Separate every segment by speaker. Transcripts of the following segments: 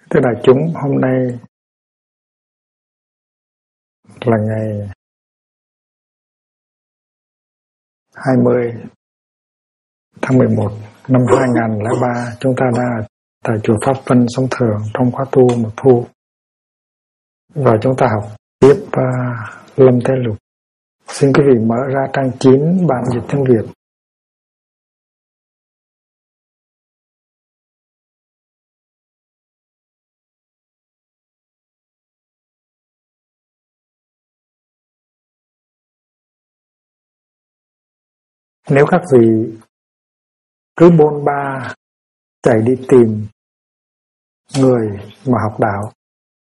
Speaker 1: Thưa đại chúng, hôm nay là ngày 20 tháng 11 năm 2003. Chúng ta đã tại chùa Pháp Vân Sống Thường trong khóa tu một thu. Và chúng ta học tiếp Lâm Thế Lục. Xin quý vị mở ra trang 9 bản dịch tiếng Việt. Nếu các vị cứ bôn ba chạy đi tìm người mà học đạo,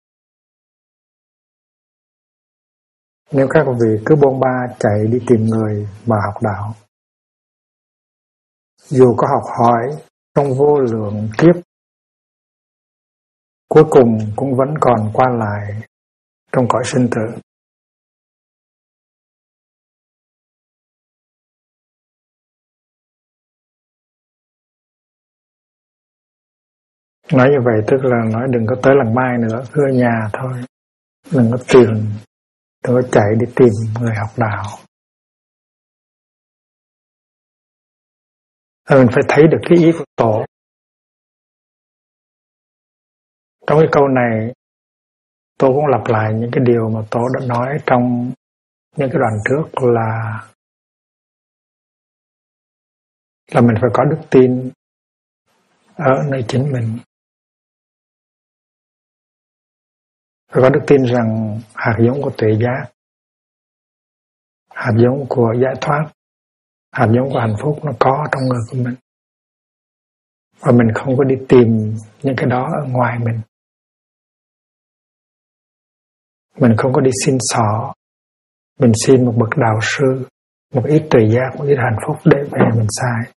Speaker 1: nếu các vị cứ bôn ba chạy đi tìm người mà học đạo, dù có học hỏi trong vô lượng kiếp, cuối cùng cũng vẫn còn qua lại trong cõi sinh tử. Nói như vậy tức là nói đừng có tới lần mai nữa, cứ ở nhà thôi, đừng có đừng có chạy đi tìm người học đạo. Mình phải thấy được cái ý của Tổ. Trong cái câu này, Tổ cũng lặp lại những cái điều mà Tổ đã nói trong những cái đoạn trước là mình phải có đức tin ở nơi chính mình. Phải có đức tin rằng hạt giống của tuệ giác, hạt giống của giải thoát, hạt giống của hạnh phúc nó có trong người của mình. Và mình không có đi tìm những cái đó ở ngoài mình. Mình không có đi xin xỏ, mình xin một bậc đạo sư, một ít tuệ giác, một ít hạnh phúc để về mình xài.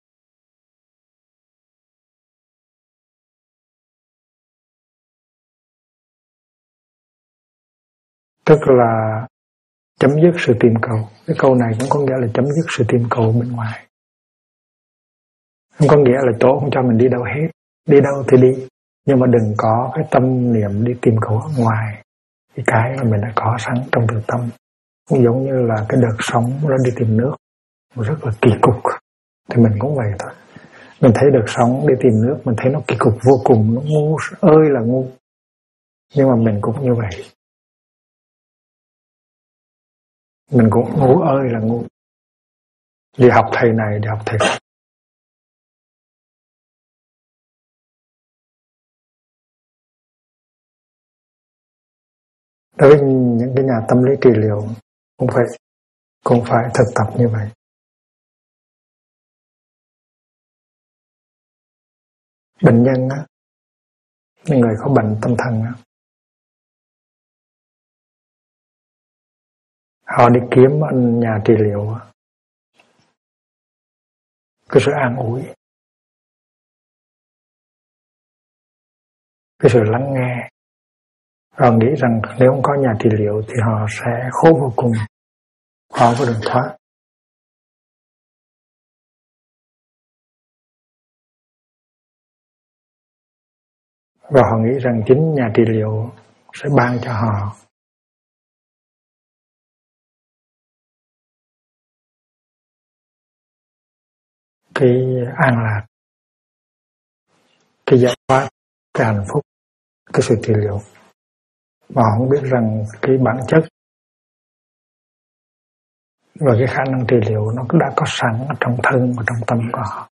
Speaker 1: Tức là chấm dứt sự tìm cầu. Cái câu này cũng có nghĩa là chấm dứt sự tìm cầu bên ngoài. Không có nghĩa là Tổ không cho mình đi đâu hết. Đi đâu thì đi, nhưng mà đừng có cái tâm niệm đi tìm cầu ở ngoài. Cái mà mình đã có sẵn trong tự tâm. Cũng giống như là cái đợt sóng nó đi tìm nước, rất là kỳ cục. Thì mình cũng vậy thôi. Mình thấy đợt sóng đi tìm nước, mình thấy nó kỳ cục vô cùng, nó ngu ơi là ngu. Nhưng mà mình cũng như vậy. Mình cũng ngu ơi là ngu. Đi học thầy này, đi học thầy này. Đối với những cái nhà tâm lý trị liệu cũng phải thực tập như vậy. Bệnh nhân á, những người có bệnh tâm thần á, họ đi kiếm ở nhà trị liệu á, cái sự an ủi, cái sự lắng nghe. Họ nghĩ rằng nếu không có nhà trị liệu thì họ sẽ khổ vô cùng, họ có đường thoát. Và họ nghĩ rằng chính nhà trị liệu sẽ ban cho họ cái an lạc, cái giải thoát, cái hạnh phúc, cái sự trị liệu. Mà họ không biết rằng cái bản chất và cái khả năng trị liệu nó đã có sẵn ở trong thân và trong tâm của họ.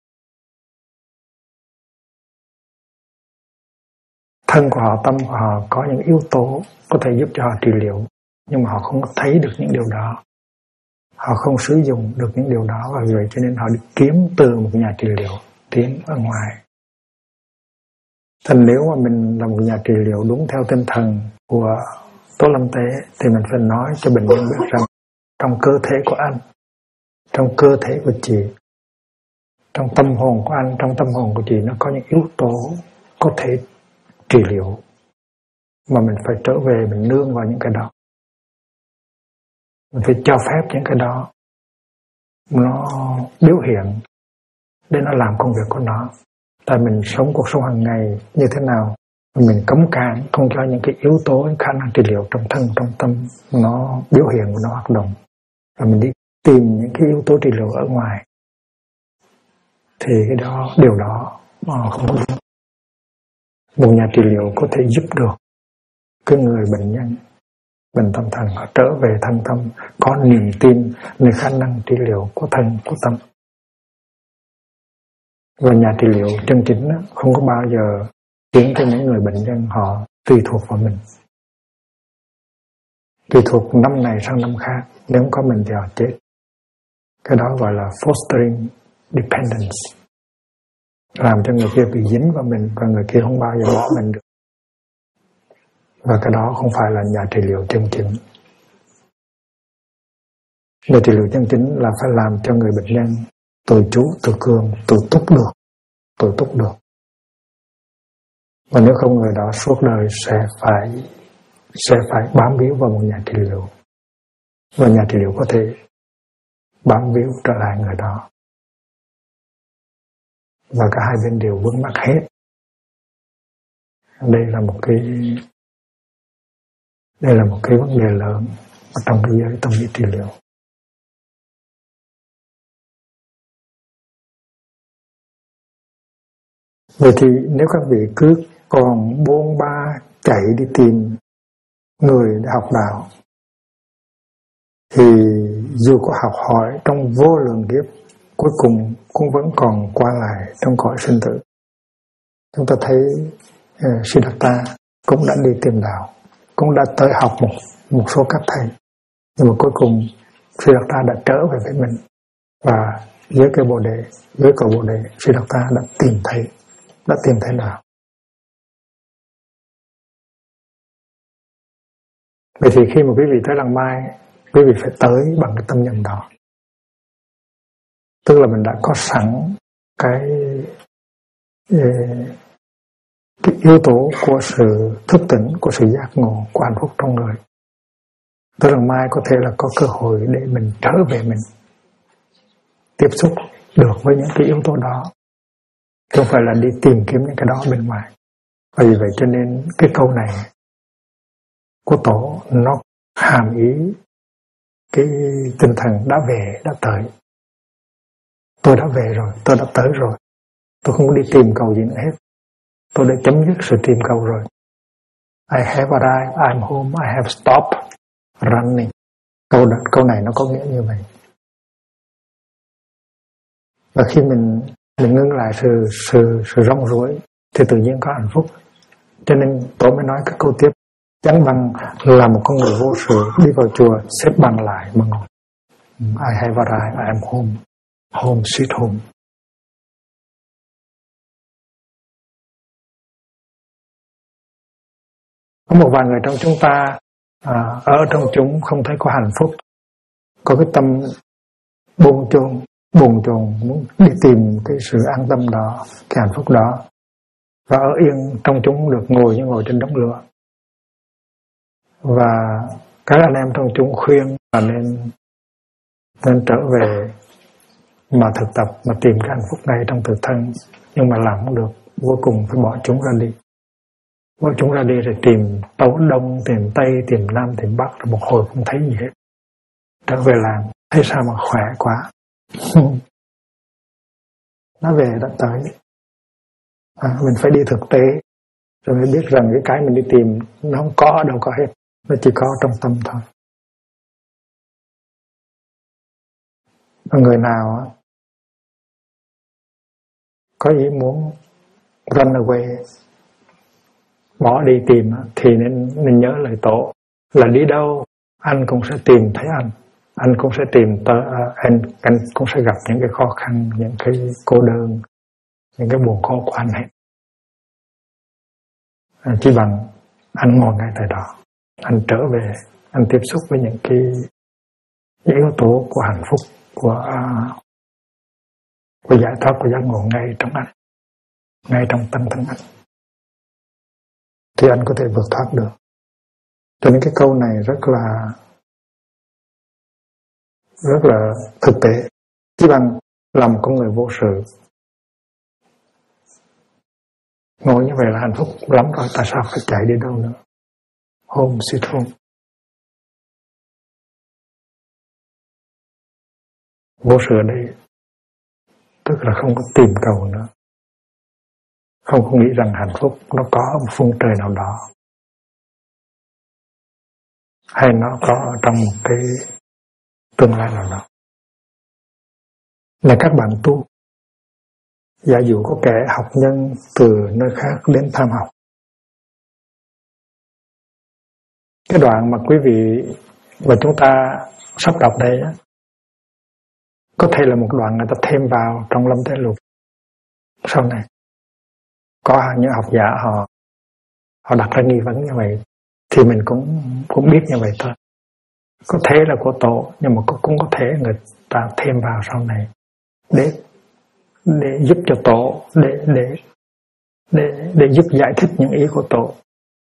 Speaker 1: Thân của họ, tâm của họ có những yếu tố có thể giúp cho họ trị liệu, nhưng mà họ không thấy được những điều đó. Họ không sử dụng được những điều đó, và vì vậy cho nên họ đi kiếm từ một nhà trị liệu tiến ở ngoài. Thành nếu mà mình là một nhà trị liệu đúng theo tinh thần của Tổ Lâm Tế thì mình phải nói cho bệnh nhân biết rằng trong cơ thể của anh, trong cơ thể của chị, trong tâm hồn của anh, trong tâm hồn của chị nó có những yếu tố có thể trị liệu, mà mình phải trở về mình nương vào những cái đó. Mình phải cho phép những cái đó nó biểu hiện để nó làm công việc của nó. Tại mình sống cuộc sống hàng ngày như thế nào, Mình cấm cản không cho những cái yếu tố khả năng trị liệu trong thân trong tâm nó biểu hiện và nó hoạt động, rồi mình đi tìm những cái yếu tố trị liệu ở ngoài, thì cái đó điều đó không có đúng. Một nhà trị liệu có thể giúp được cái người bệnh nhân bệnh tâm thần họ trở về thân tâm, có niềm tin về khả năng trị liệu của thân của tâm. Và nhà trị liệu chân chính không có bao giờ khiến cho những người bệnh nhân họ tùy thuộc vào mình, tùy thuộc năm này sang năm khác. Nếu không có mình thì họ chết. Cái đó gọi là fostering dependence, làm cho người kia bị dính vào mình và người kia không bao giờ bỏ mình được. Và cái đó không phải là nhà trị liệu chân chính. Nhà trị liệu chân chính là phải làm cho người bệnh nhân tự chủ, tự cường, tự túc được. Và nếu không, người đó suốt đời sẽ phải bám víu vào một nhà trị liệu. Và nhà trị liệu có thể bám víu trở lại người đó. Và cả hai bên đều vướng mắc hết. Đây là một cái vấn đề lớn trong cái giới tâm lý trị liệu. Vậy thì nếu các vị cứ còn buông ba chạy đi tìm người để học đạo, thì dù có học hỏi trong vô lượng kiếp, cuối cùng cũng vẫn còn qua lại trong cõi sinh tử. Chúng ta thấy Siddhartha cũng đã đi tìm đạo, cũng đã tới học một số các thầy, nhưng mà cuối cùng Siddhartha đã trở về với mình, và dưới cây bồ đề, dưới cầu bồ đề, Siddhartha đã tìm thấy đạo. Vậy thì khi mà quý vị tới Lăng Mai, quý vị phải tới bằng cái tâm nhận đó. Tức là mình đã có sẵn cái yếu tố của sự thức tỉnh, của sự giác ngộ, của hạnh phúc trong người. Tới Lăng Mai có thể là có cơ hội để mình trở về mình, tiếp xúc được với những cái yếu tố đó, không phải là đi tìm kiếm những cái đó bên ngoài. Và vì vậy cho nên cái câu này của Tổ nó hàm ý cái tinh thần đã về, đã tới. Tôi đã về rồi, tôi đã tới rồi. Tôi không có đi tìm cầu gì nữa hết. Tôi đã chấm dứt sự tìm cầu rồi. I have arrived, I'm home, I have stopped running. Câu này nó có nghĩa như vậy. Và khi mình ngưng lại sự rong ruổi thì tự nhiên có hạnh phúc. Cho nên Tổ mới nói cái câu tiếp: chẳng bằng là một con người vô sự đi vào chùa xếp bằng lại mà ngồi. I have arrived, I am home. Home sweet home. Có một vài người trong chúng ta ở trong chúng không thấy có hạnh phúc, có cái tâm bồn chồn muốn đi tìm cái sự an tâm đó, cái hạnh phúc đó, và ở yên trong chúng được ngồi như ngồi trên đống lửa. Và các anh em trong chúng khuyên là nên trở về mà thực tập, mà tìm cái hạnh phúc này trong tự thân, nhưng mà làm không được, cuối cùng phải bỏ chúng ra đi. Bỏ chúng ra đi rồi tìm Đông, tìm Tây, tìm Nam, tìm Bắc, rồi một hồi không thấy gì hết. Trở về làng, thấy sao mà khỏe quá. Nó về đã tới. Mình phải đi thực tế, rồi mới biết rằng cái mình đi tìm nó không có ở đâu có hết, nó chỉ có trong tâm thôi. Người nào có ý muốn run away, bỏ đi tìm, thì nên nhớ lời Tổ là đi đâu anh cũng sẽ tìm thấy anh cũng sẽ tìm tới, anh cũng sẽ gặp những cái khó khăn, những cái cô đơn, những cái buồn khổ của anh hết. Chỉ bằng anh ngồi ngay tại đó, anh trở về, anh tiếp xúc với những cái yếu tố của hạnh phúc, của giải thoát, của giác ngộ ngay trong anh, ngay trong tâm thân anh, thì anh có thể vượt thoát được. Cho nên cái câu này rất là thực tế. Chỉ bằng làm con người vô sự, Ngồi như vậy là hạnh phúc lắm rồi, tại sao phải chạy đi đâu nữa? Home sweet home. Vô sự ở đây tức là không có tìm cầu nữa, không có nghĩ rằng hạnh phúc nó có một phương trời nào đó, hay nó có ở trong một cái tương lai nào đó. Là các bạn tu, giả dụ có kẻ học nhân từ nơi khác đến tham học. Cái đoạn mà quý vị và chúng ta sắp đọc đây á, có thể là một đoạn người ta thêm vào trong Lâm Tế Lục sau này. Có những học giả họ đặt ra nghi vấn như vậy, thì mình cũng biết như vậy thôi. Có thể là của Tổ, nhưng mà cũng có thể người ta thêm vào sau này để giúp cho Tổ, để giúp giải thích những ý của Tổ.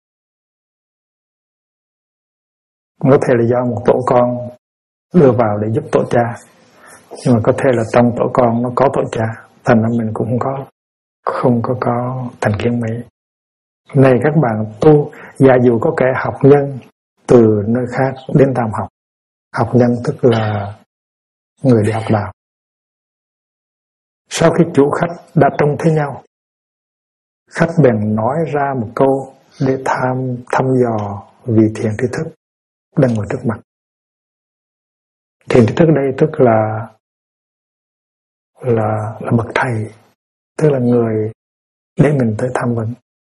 Speaker 1: Có thể là do một tổ con đưa vào để giúp tổ cha, nhưng mà có thể là trong tổ con nó có tổ cha, thành ra mình cũng không có thành kiến mấy. Này các bạn tu, giả dụ có kẻ học nhân từ nơi khác đến tam học. Học nhân tức là người đi học đạo. Sau khi chủ khách đã trông thấy nhau, khách bèn nói ra một câu để thăm dò vị thiện tri thức đang ngồi trước mặt. Thiện tri thức đây tức là bậc thầy, tức là người để mình tới tham vấn.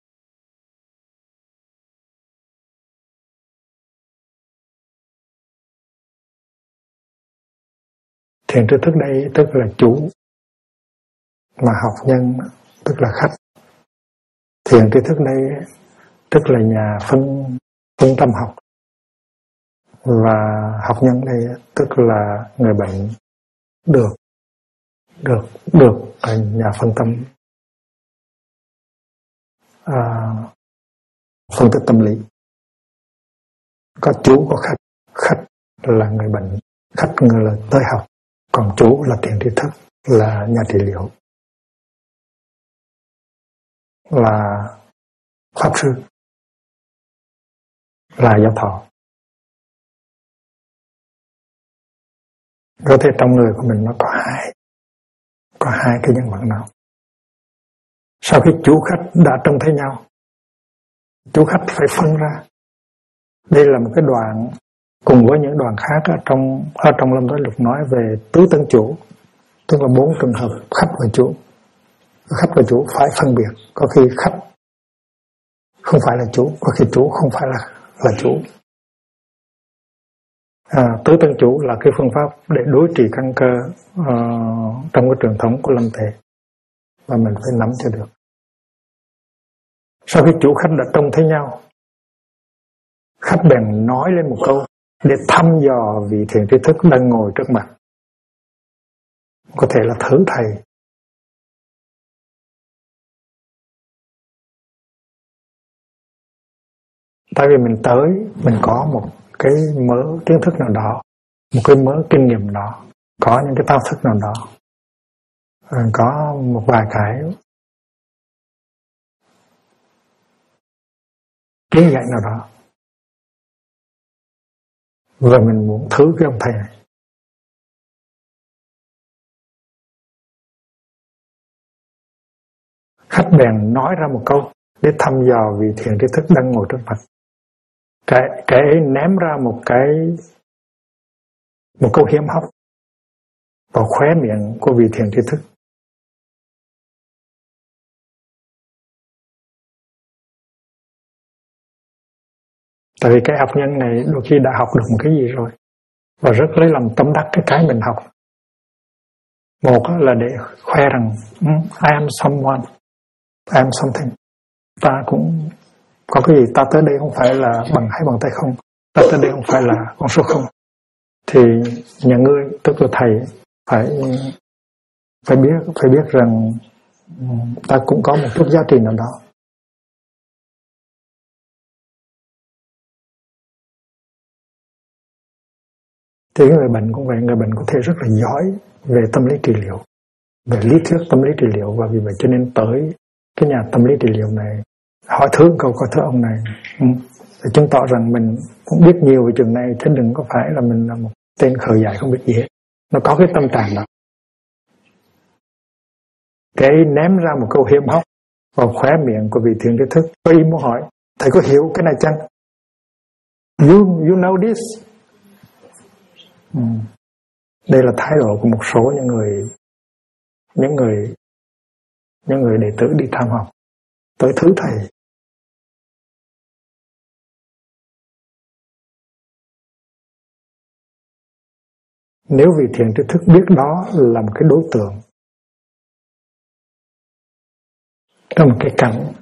Speaker 1: Thiện tri thức đây tức là chủ, mà học nhân tức là khách. Thiện tri thức đây tức là nhà phân tâm học, và học nhân đây tức là người bệnh được nhà phân tâm phân tích tâm lý. Có chú có khách, khách là người bệnh, khách người là tới học, còn chú là thiện tri thức, là nhà trị liệu, là pháp sư, là giáo thọ. Có thể trong người của mình nó có hai cái nhân vật nào. Sau khi chủ khách đã trông thấy nhau, chủ khách phải phân ra. Đây là một cái đoạn cùng với những đoạn khác ở trong Lâm Tế Lục nói về tứ tân chủ, tức là 4 trường hợp khách và chủ. Khách và chủ phải phân biệt, có khi khách không phải là chủ, có khi chủ không phải là chủ. Tứ tân chủ là cái phương pháp để đối trị căn cơ trong cái truyền thống của Lâm Tề, và mình phải nắm cho được. Sau khi chủ khách đã trông thấy nhau, khách bèn nói lên một câu để thăm dò vị thiện tri thức đang ngồi trước mặt. Có thể là thử thầy. Tại vì mình tới, mình có một cái mớ kiến thức nào đó, một cái mớ kinh nghiệm đó, có những cái tao thức nào đó, có một vài cái kiến dạy nào đó, và mình muốn thử cái ông thầy này. Khách bèn nói ra một câu để thăm dò vị thiện tri thức đang ngồi trước mặt. Cái ấy ném ra một câu hiếm hóc vào khóe miệng của vị thiện tri thức. Tại vì cái học nhân này đôi khi đã học được một cái gì rồi, và rất lấy lòng tâm đắc cái mình học. Một là để khoe rằng I am someone, I am something. Ta cũng có cái gì, ta tới đây không phải là bằng hay bằng tay không, ta tới đây không phải là con số không. Thì nhà ngươi, tức là thầy, phải biết rằng ta cũng có một chút giá trị nào đó. Thì người bệnh cũng vậy, người bệnh có thể rất là giỏi về tâm lý trị liệu, về lý thuyết tâm lý trị liệu, và vì vậy cho nên tới cái nhà tâm lý trị liệu này hỏi thưa câu coi thưa ông này, để chứng tỏ rằng mình cũng biết nhiều về trường này, chứ đừng có phải là mình là một tên khờ dại không biết gì hết. Nó có cái tâm trạng đó. Cái ném ra một câu hiểm hóc vào khóe miệng của vị thiền tri thức, có ý muốn hỏi thầy có hiểu cái này chăng? You know this? Đây là thái độ của một số những người đệ tử đi tham học tới thứ thầy. Nếu vị thiền tri thức biết đó là một cái đối tượng, đó là một cái cảnh,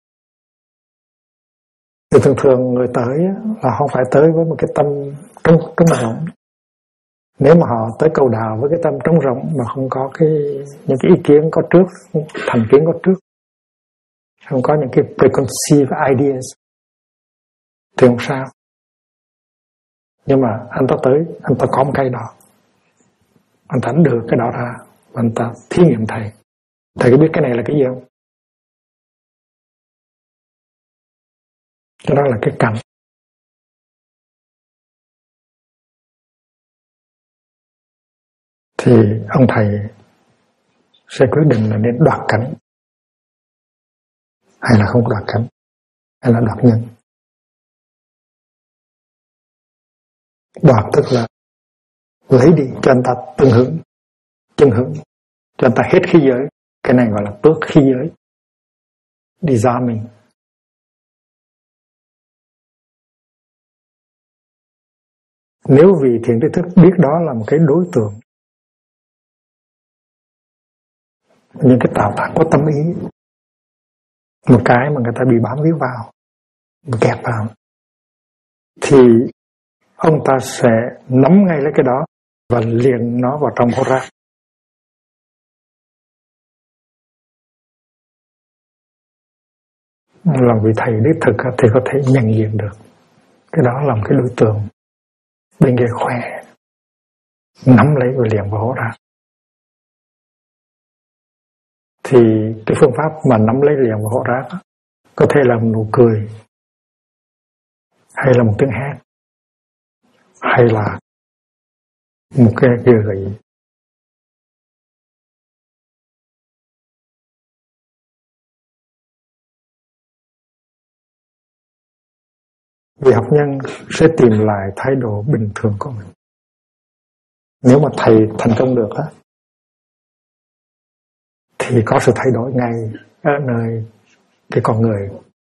Speaker 1: thì thường người tới là không phải tới với một cái tâm trống rỗng. Nếu mà họ tới cầu đào với cái tâm trống rỗng mà không có những cái ý kiến có trước, thành kiến có trước, không có những cái preconceived ideas thì không sao. Nhưng mà anh ta tới, anh ta có một cái đó, anh ta đưa cái đó ra, anh ta thí nghiệm thầy có biết cái này là cái gì không? Cái đó là cái cảnh. Thì ông thầy sẽ quyết định là nên đoạt cảnh hay là không đoạt cảnh, hay là đoạt nhân. Đoạt tức là lấy đi cho anh ta từng hưởng, chân hưởng, cho anh ta hết khí giới. Cái này gọi là tước khí giới, disarming. Nếu vị thiền tri thức biết đó là một cái đối tượng, những cái tạo tác của tâm ý, một cái mà người ta bị bám víu vào, kẹp vào, thì ông ta sẽ nắm ngay lấy cái đó và liền nó vào trong hố rác. Làm vị thầy đích thực thì có thể nhận diện được cái đó là một cái đối tượng bên kia khỏe, nắm lấy và liền vào hố rác. Thì cái phương pháp mà nắm lấy liền vào hố rác có thể là một nụ cười, hay là một tiếng hát, hay là một cái gợi. Vị học nhân sẽ tìm lại thái độ bình thường của mình. Nếu mà thầy thành công được á, thì có sự thay đổi ngay ở nơi cái con người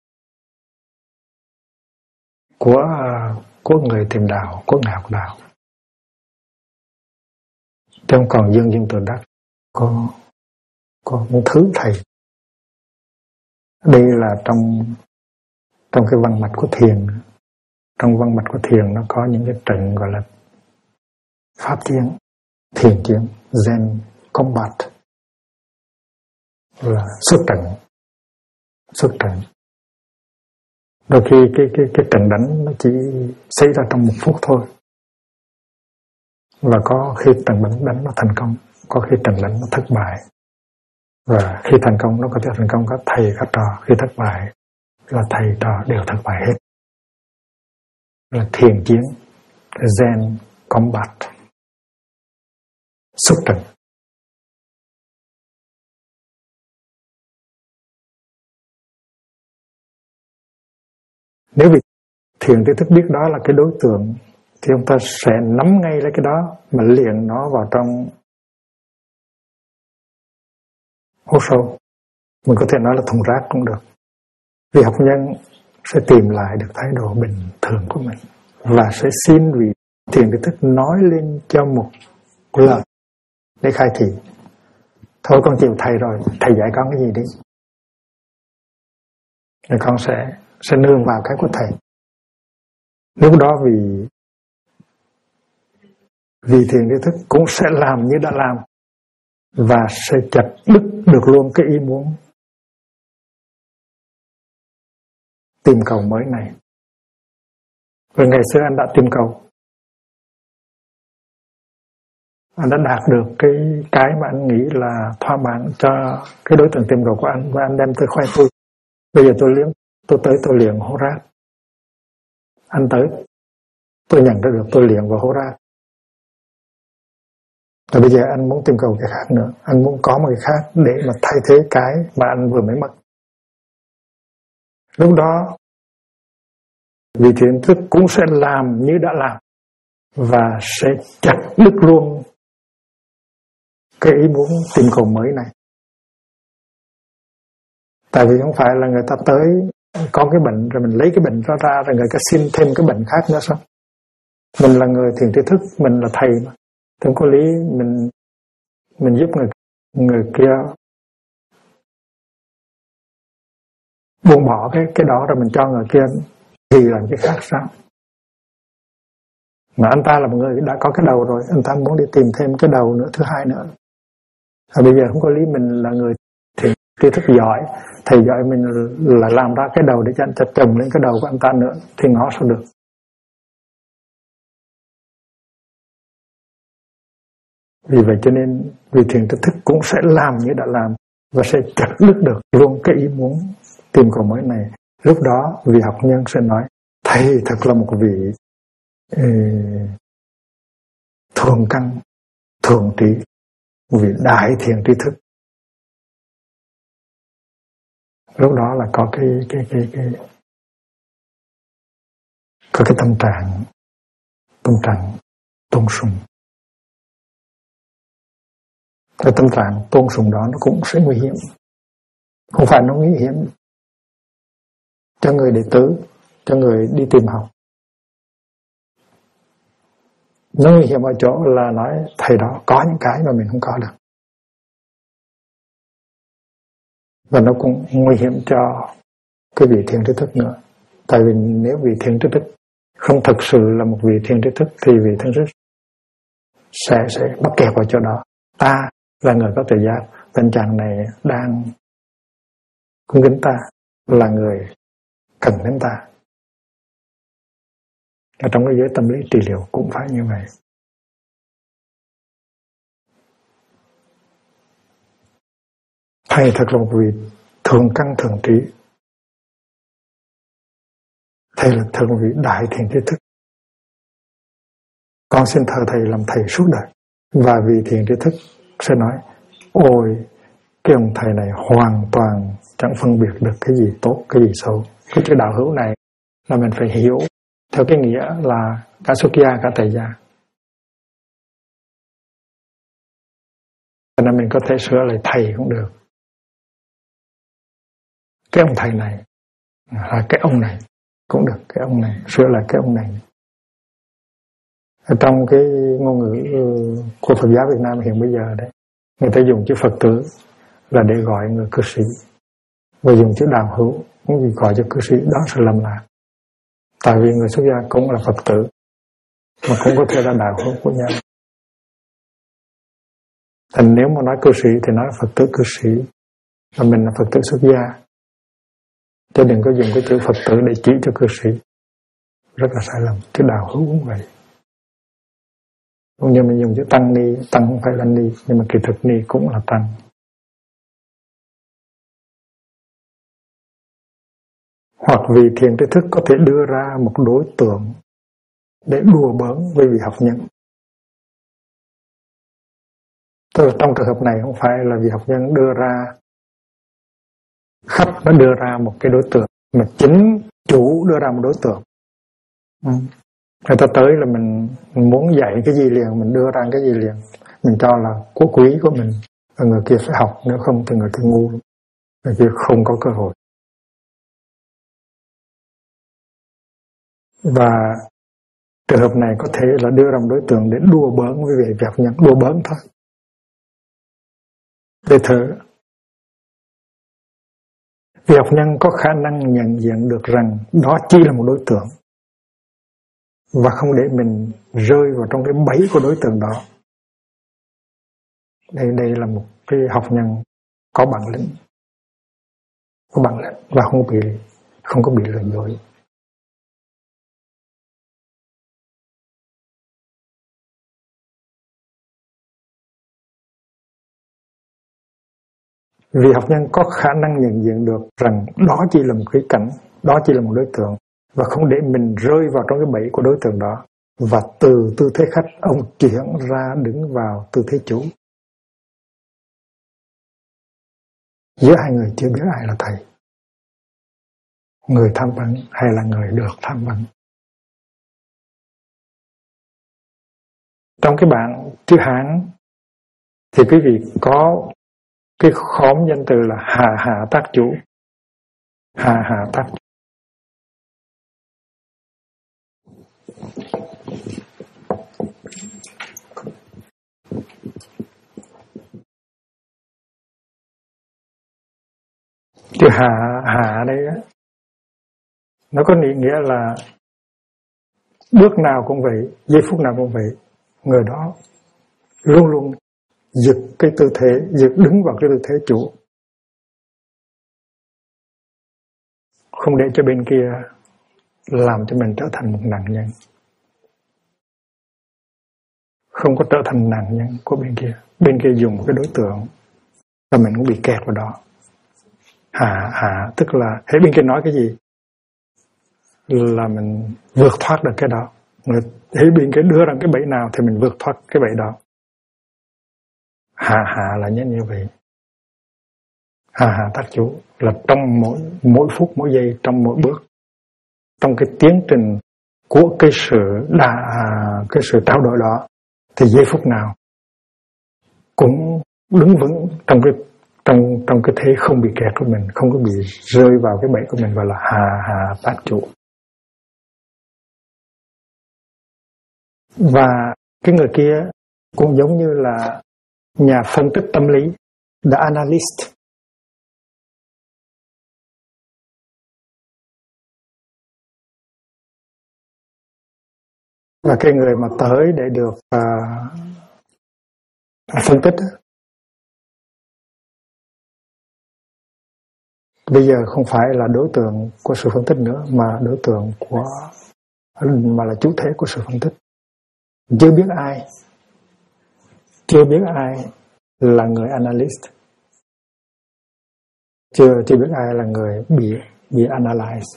Speaker 1: của người tìm đạo, của ngài học đạo. Chứ không còn dân từ đất có những thứ thầy. Đây là trong cái văn mạch của thiền. Trong văn mạch của thiền nó có những cái trận gọi là pháp chiến, thiền chiến, Zen combat, là xuất trận. Đôi khi cái trận đánh nó chỉ xảy ra trong một phút thôi, và có khi trận đánh nó thành công, có khi trận đánh nó thất bại, và khi thành công nó có thể thành công cả thầy cả trò, khi thất bại là thầy trò đều thất bại hết. Là thiền chiến, Zen combat, xuất trận. Nếu vị thiền tri thức biết đó là cái đối tượng, thì ông ta sẽ nắm ngay lấy cái đó mà liền nó vào trong hố sâu. Mình có thể nói là thùng rác cũng được. Vị học nhân sẽ tìm lại được thái độ bình thường của mình và sẽ xin vị thiền tri thức nói lên cho một lời để khai thị. Thôi con chịu thầy rồi, thầy dạy con cái gì đi, rồi con sẽ nương vào cái của thầy. Lúc đó vì thiền tri thức cũng sẽ làm như đã làm và sẽ chặt đứt được luôn cái ý muốn tìm cầu mới này. Và ngày xưa anh đã tìm cầu, anh đã đạt được cái mà anh nghĩ là thỏa mãn cho cái đối tượng tìm cầu của anh, và anh đem tới khoe tôi. Bây giờ tôi tới tôi liền hố rác. Anh tới, tôi nhận ra được tôi liền vào hố rác. Và bây giờ anh muốn tìm cầu cái khác nữa, anh muốn có một cái khác để mà thay thế cái mà anh vừa mới mất. Lúc đó vị thiện thức cũng sẽ làm như đã làm và sẽ chặt đứt luôn cái ý muốn tìm cầu mới này. Tại vì không phải là người ta tới có cái bệnh rồi mình lấy cái bệnh đó ra rồi người ta xin thêm cái bệnh khác nữa sao? Mình là người thiền tri thức, mình là thầy mà. Không có lý mình giúp người kia buông bỏ cái đó rồi mình cho người kia thì làm cái khác sao? Mà anh ta là một người đã có cái đầu rồi, anh ta muốn đi tìm thêm cái đầu nữa, thứ hai nữa. Bây giờ không có lý mình là người thiền tri thức giỏi, thầy giỏi mình là làm ra cái đầu để cho anh ta chồng lên cái đầu của anh ta nữa thì ngó sao được. Vì vậy cho nên vị thiền tri thức cũng sẽ làm như đã làm và sẽ chặt đứt được luôn cái ý muốn tìm cầu mới này. Lúc đó vị học nhân sẽ nói thầy thật là một vị thường căn thường trí, một vị đại thiền tri thức. Lúc đó là có cái tâm trạng tôn sùng. Cái tâm trạng tôn sùng đó nó cũng sẽ nguy hiểm. Không phải nó nguy hiểm cho người đệ tử, cho người đi tìm học. Nó nguy hiểm ở chỗ là nói thầy đó có những cái mà mình không có được. Và nó cũng nguy hiểm cho cái vị thiền tri thức nữa. Tại vì nếu vị thiền tri thức không thực sự là một vị thiền tri thức thì vị thiền tri thức sẽ bắt kẹt vào chỗ đó. Ta là người có tự giác, tình trạng này đang cung kính ta, là người cần đến ta. Ở trong cái giới tâm lý trị liệu cũng phải như vậy. Thầy thật là một vị thường căn thường trí. Thầy là thật một vị đại thiền tri thức. Con xin thờ thầy làm thầy suốt đời. Và vị thiền tri thức sẽ nói ôi cái ông thầy này hoàn toàn chẳng phân biệt được cái gì tốt, cái gì xấu. Cái chữ đạo hữu này là mình phải hiểu theo cái nghĩa là cả xuất gia, cả tại gia. Cho nên mình có thể sửa lại thầy cũng được. Cái ông thầy này là cái ông này cũng được, cái ông này sửa lại cái ông này. Ở trong cái ngôn ngữ của Phật giáo Việt Nam hiện bây giờ đấy, người ta dùng chữ Phật tử là để gọi người cư sĩ, và dùng chữ đạo hữu cũng vì gọi cho cư sĩ, đó sẽ lầm lạc. Tại vì người xuất gia cũng là Phật tử mà cũng có thể là đạo hữu của nhau. Thành nếu mà nói cư sĩ thì nói là Phật tử cư sĩ, và mình là Phật tử xuất gia, chứ đừng có dùng cái chữ Phật tử để chỉ cho cư sĩ, rất là sai lầm. Chữ đạo hữu cũng vậy. Cũng như mình dùng chữ tăng ni, tăng không phải là ni, nhưng mà kỳ thực ni cũng là tăng. Hoặc vì thiền tri thức có thể đưa ra một đối tượng để đùa bỡn với vị học nhân. Tức là trong trường hợp này không phải là vị học nhân đưa ra, khách nó đưa ra một cái đối tượng, mà chính chủ đưa ra một đối tượng. Người ta tới là mình muốn dạy cái gì liền, mình đưa ra cái gì liền, mình cho là của quý của mình, và người kia phải học, nếu không thì người kia ngu, người kia không có cơ hội. Và trường hợp này có thể là đưa ra một đối tượng để đùa bỡn với vị học nhân, đùa bỡn thôi. Để thử vị học nhân có khả năng nhận diện được rằng đó chỉ là một đối tượng, và không để mình rơi vào trong cái bẫy của đối tượng đó. Đây là một cái học nhân có bản lĩnh, và không có bị lừa dối. Vì học nhân có khả năng nhận diện được rằng đó chỉ là một cái cảnh, đó chỉ là một đối tượng, và không để mình rơi vào trong cái bẫy của đối tượng đó. Và từ tư thế khách, ông chuyển ra đứng vào tư thế chủ. Giữa hai người chưa biết ai là thầy, người tham vấn hay là người được tham vấn. Trong cái bản chữ Hán thì quý vị có cái khóm danh từ là hà hà tác chủ. Hà hà tác chủ. Chữ hà đây á, nó có nghĩa là bước nào cũng vậy, giây phút nào cũng vậy, người đó luôn luôn giật cái tư thế, giật đứng vào cái tư thế chủ, không để cho bên kia làm cho mình trở thành một nạn nhân, không có trở thành nạn nhân của bên kia. Bên kia dùng một cái đối tượng và mình cũng bị kẹt vào đó. Hạ tức là hễ bên kia nói cái gì là mình vượt thoát được cái đó. Hễ bên kia đưa ra cái bẫy nào thì mình vượt thoát cái bẫy đó. Hạ là như vậy. Hạ tác chủ là trong mỗi phút, mỗi giây, trong mỗi bước, trong cái tiến trình của cái sự trao đổi đó, thì giây phút nào cũng đứng vững trong cái thế không bị kẹt của mình, không có bị rơi vào cái bẫy của mình, gọi là hà tác chủ. Và cái người kia cũng giống như là nhà phân tích tâm lý, the analyst. Và cái người mà tới để được phân tích đó, bây giờ không phải là đối tượng của sự phân tích nữa, mà đối tượng mà là chủ thể của sự phân tích. Chưa biết ai là người analyst, chưa biết ai là người bị analyze.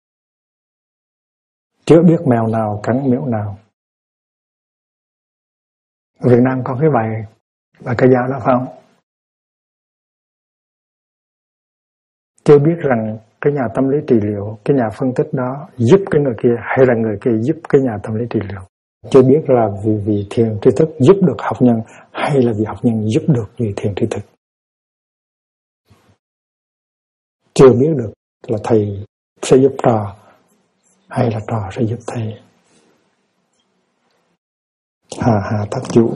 Speaker 1: Chưa biết mèo nào cắn miễu nào. Ở Việt Nam có cái bài ca dao đó phải không? Chưa biết rằng cái nhà tâm lý trị liệu, cái nhà phân tích đó giúp cái người kia hay là người kia giúp cái nhà tâm lý trị liệu. Chưa biết là vì thiền tri thức giúp được học nhân hay là vì học nhân giúp được vì thiền tri thức. Chưa biết được là thầy sẽ giúp trò hay là trò sẽ giúp thầy. Hà tác chủ.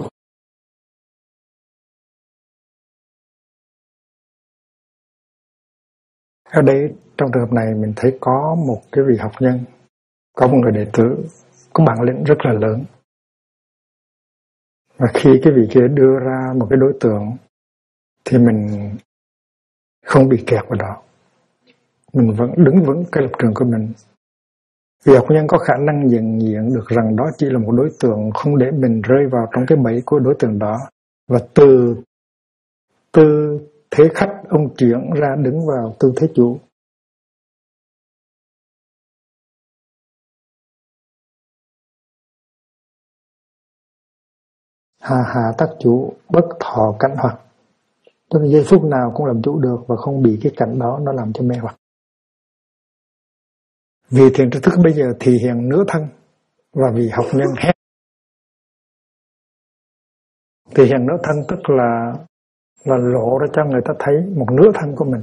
Speaker 1: Ở đây trong trường hợp này mình thấy có một cái vị học nhân, có một người đệ tử có bản lĩnh rất là lớn. Và khi cái vị kia đưa ra một cái đối tượng thì mình không bị kẹt vào đó. Mình vẫn đứng vững cái lập trường của mình. Vì học nhân có khả năng nhận diện được rằng đó chỉ là một đối tượng, không để mình rơi vào trong cái bẫy của đối tượng đó. Và từ thế khách, ông chuyển ra đứng vào tư thế chủ. Hà tác chủ, bất thọ cảnh hoặc. Tức là giây phút nào cũng làm chủ được và không bị cái cảnh đó nó làm cho mê hoặc. Vì thiền tri thức bây giờ thì hiện nửa thân, và vì học nhân hét. Thì hiện nửa thân tức là lộ ra cho người ta thấy một nửa thân của mình.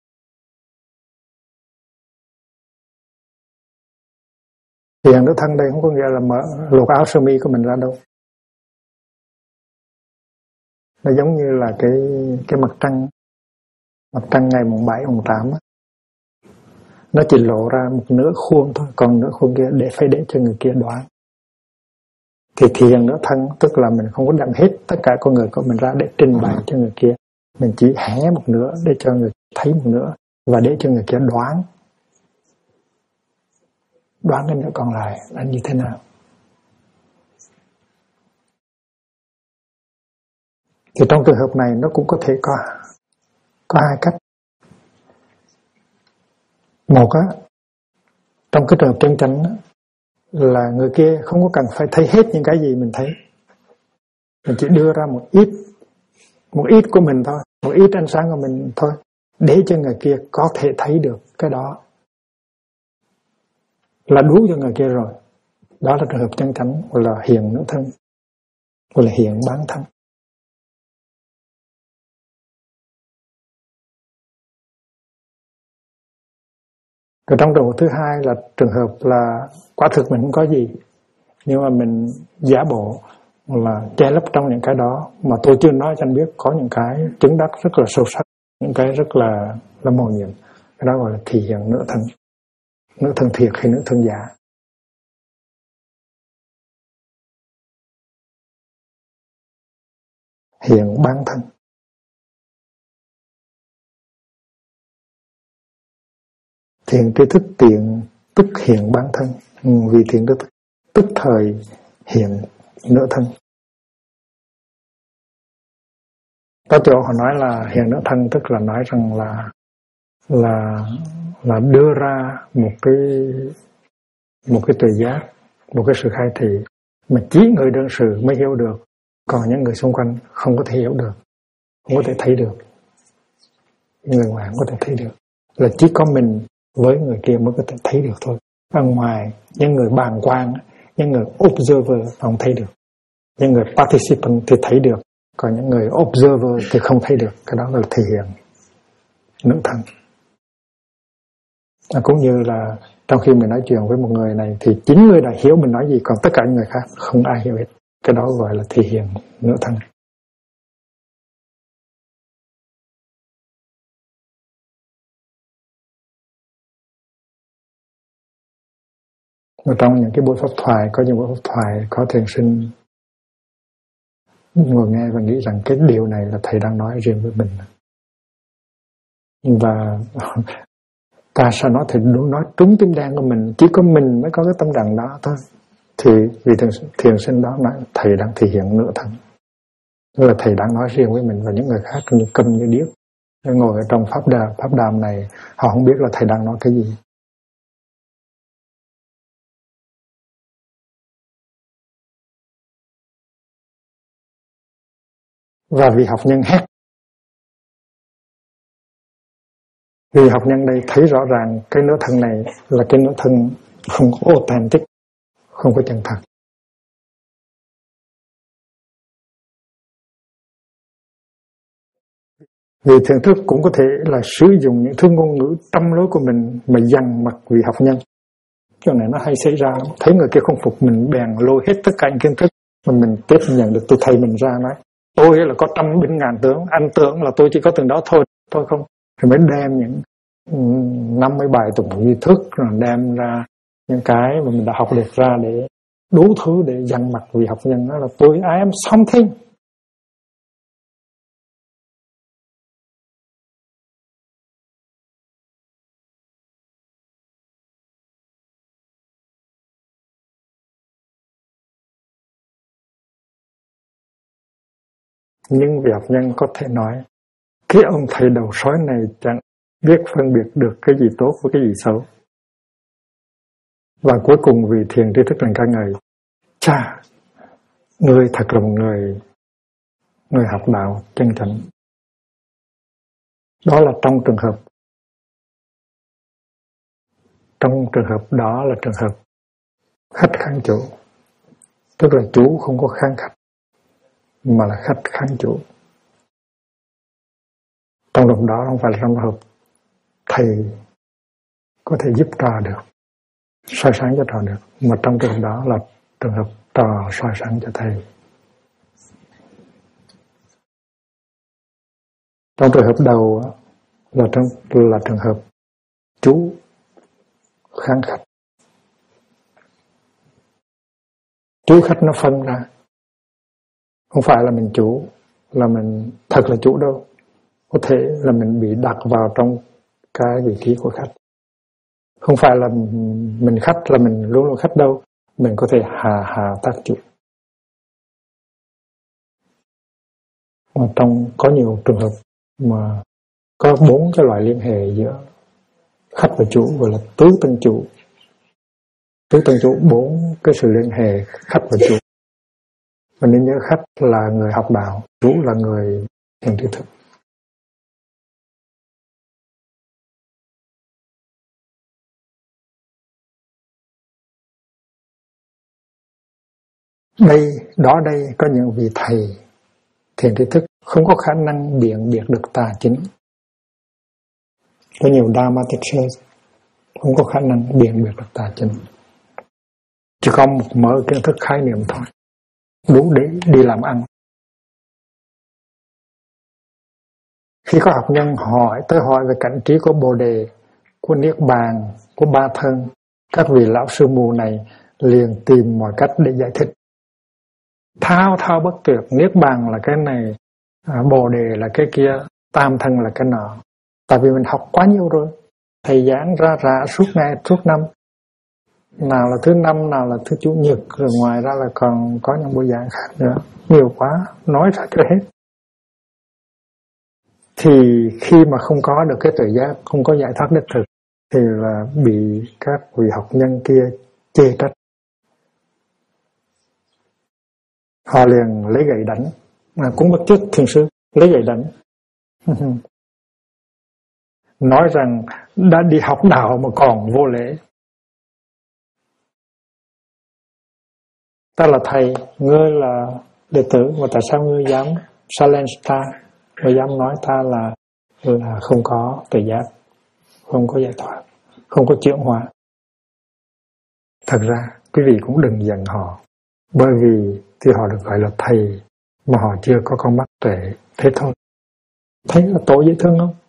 Speaker 1: Thì hiện nửa thân đây không có nghĩa là lột áo sơ mi của mình ra đâu. Nó giống như là cái mặt trăng ngày mùng 7, mùng 8 á. Nó chỉ lộ ra một nửa khuôn thôi, còn nửa khuôn kia phải để cho người kia đoán. Thì thiền nửa thân tức là mình không có đem hết tất cả con người của mình ra để trình bày cho người kia. Mình chỉ hé một nửa để cho người thấy một nửa và để cho người kia đoán cái nửa còn lại là như thế nào. Thì trong trường hợp này nó cũng có thể có Có hai cách. Một á, trong cái trường hợp chân chánh á, là người kia không có cần phải thấy hết những cái gì mình thấy. Mình chỉ đưa ra một ít của mình thôi, một ít ánh sáng của mình thôi, để cho người kia có thể thấy được cái đó là đủ cho người kia rồi. Đó là trường hợp chân chánh, gọi là hiện nữ thân, gọi là hiện bán thân. Rồi trong trường hợp thứ hai là trường hợp là quả thực mình không có gì, nhưng mà mình giả bộ là che lấp trong những cái đó mà tôi chưa nói cho anh biết, có những cái chứng đắc rất là sâu sắc, những cái rất là mầu nhiệm. Cái đó gọi là thị hiện nữ thân thiệt hay nữ thân giả. Hiện bán thân. Thiền tri thức tiện tức hiện bán thân, vì thiền tri thức tức thời hiện nữ thân. Có chỗ họ nói là hiện nữ thân, tức là nói rằng là đưa ra một cái tuệ giác, một cái sự khai thị mà chỉ người đương sự mới hiểu được, còn những người xung quanh không có thể hiểu được, không có thể thấy được. Người ngoài không có thể thấy được, là chỉ có mình với người kia mới có thể thấy được thôi. Ở ngoài, những người bàng quan, những người observer không thấy được. Những người participant thì thấy được, còn những người observer thì không thấy được. Cái đó là thể hiện nữ thân. Cũng như là trong khi mình nói chuyện với một người này thì chính người đã hiểu mình nói gì, còn tất cả những người khác không ai hiểu hết. Cái đó gọi là thể hiện nữ thân. Và trong những cái buổi pháp thoại, có những buổi pháp thoại có thiền sinh ngồi nghe và nghĩ rằng cái điều này là thầy đang nói riêng với mình. Và ta sao nói thì nói trúng tim đen của mình, chỉ có mình mới có cái tâm trạng đó thôi. Thì vì thiền sinh đó nói thầy đang thể hiện nửa thân, tức là thầy đang nói riêng với mình, và những người khác như câm như điếc ngồi ở trong pháp đàm này, họ không biết là thầy đang nói cái gì. Và vị học nhân hét, vị học nhân đây thấy rõ ràng cái nửa thân này là cái nửa thân không có authentic, không có chân thật. Vì thiền thức cũng có thể là sử dụng những thứ ngôn ngữ tâm lối của mình mà dằn mặt vị học nhân. Chỗ này nó hay xảy ra, thấy người kia không phục mình bèn lôi hết tất cả những kiến thức mà mình tiếp nhận được từ thầy mình ra, nói tôi là có trăm binh ngàn tướng, anh tưởng là tôi chỉ có từng đó thôi, tôi không. Rồi mới đem những 50 bài tụng duy thức, rồi đem ra những cái mà mình đã học được ra để đủ thứ để dằn mặt vị học nhân, đó là tôi I am something. Nhưng vị học nhân có thể nói cái ông thầy đầu sói này chẳng biết phân biệt được cái gì tốt với cái gì xấu. Và cuối cùng vì thiền tri thức lần ca ngợi, chà, ngươi thật là một người học đạo chân chánh. Đó là trong trường hợp đó là trường hợp khách kháng chủ, tức là chủ không có kháng khách mà là khách kháng chủ. Trong trường hợp đó không phải là trong trường hợp thầy có thể giúp trò được, soi sáng cho trò được, mà trong trường hợp đó là trường hợp trò soi sáng cho thầy. Trong trường hợp đầu là trường hợp chú kháng khách. Chú khách nó phân ra, không phải là mình chủ, là mình thật là chủ đâu. Có thể là mình bị đặt vào trong cái vị trí của khách. Không phải là mình khách là mình luôn luôn khách đâu. Mình có thể hạ tác chủ. Mà có nhiều trường hợp mà Có 4 cái loại liên hệ giữa khách và chủ, gọi là tứ tân chủ. Tứ tân chủ 4 cái sự liên hệ khách và chủ. Và nên nhớ khách là người học đạo, chủ là người thiền tri thức. Đây có những vị thầy thiền tri thức không có khả năng biện biệt được tà chính. Có nhiều Dharma teachers không có khả năng biện biệt được tà chính. Chỉ có một mớ kiến thức khái niệm thôi, đủ để đi làm ăn. Khi có học nhân hỏi về cảnh trí của Bồ Đề, của Niết Bàn, của Ba Thân, các vị lão sư mù này liền tìm mọi cách để giải thích. Thao bất tuyệt, Niết Bàn là cái này, Bồ Đề là cái kia, Tam Thân là cái nọ. Tại vì mình học quá nhiều rồi, thầy giảng ra suốt ngày, suốt năm. Nào là thứ năm, nào là thứ chủ nhật, rồi ngoài ra là còn có những buổi giảng khác nữa. Nhiều quá, nói ra chưa hết. Thì khi mà không có được cái tuệ giác, không có giải thoát đích thực, thì là bị các vị học nhân kia chê trách. Họ liền lấy gậy đánh, cũng bất chấp thiền sư, lấy gậy đánh. Nói rằng đã đi học đạo mà còn vô lễ. Ta là thầy, ngươi là đệ tử, mà tại sao ngươi dám challenge ta, ngươi dám nói ta là không có tuệ giác, không có giải thoát, không có chuyển hóa. Thật ra quý vị cũng đừng giận họ, bởi vì thì họ được gọi là thầy mà họ chưa có con mắt tuệ, thế thôi. Thấy là tội dễ thương không?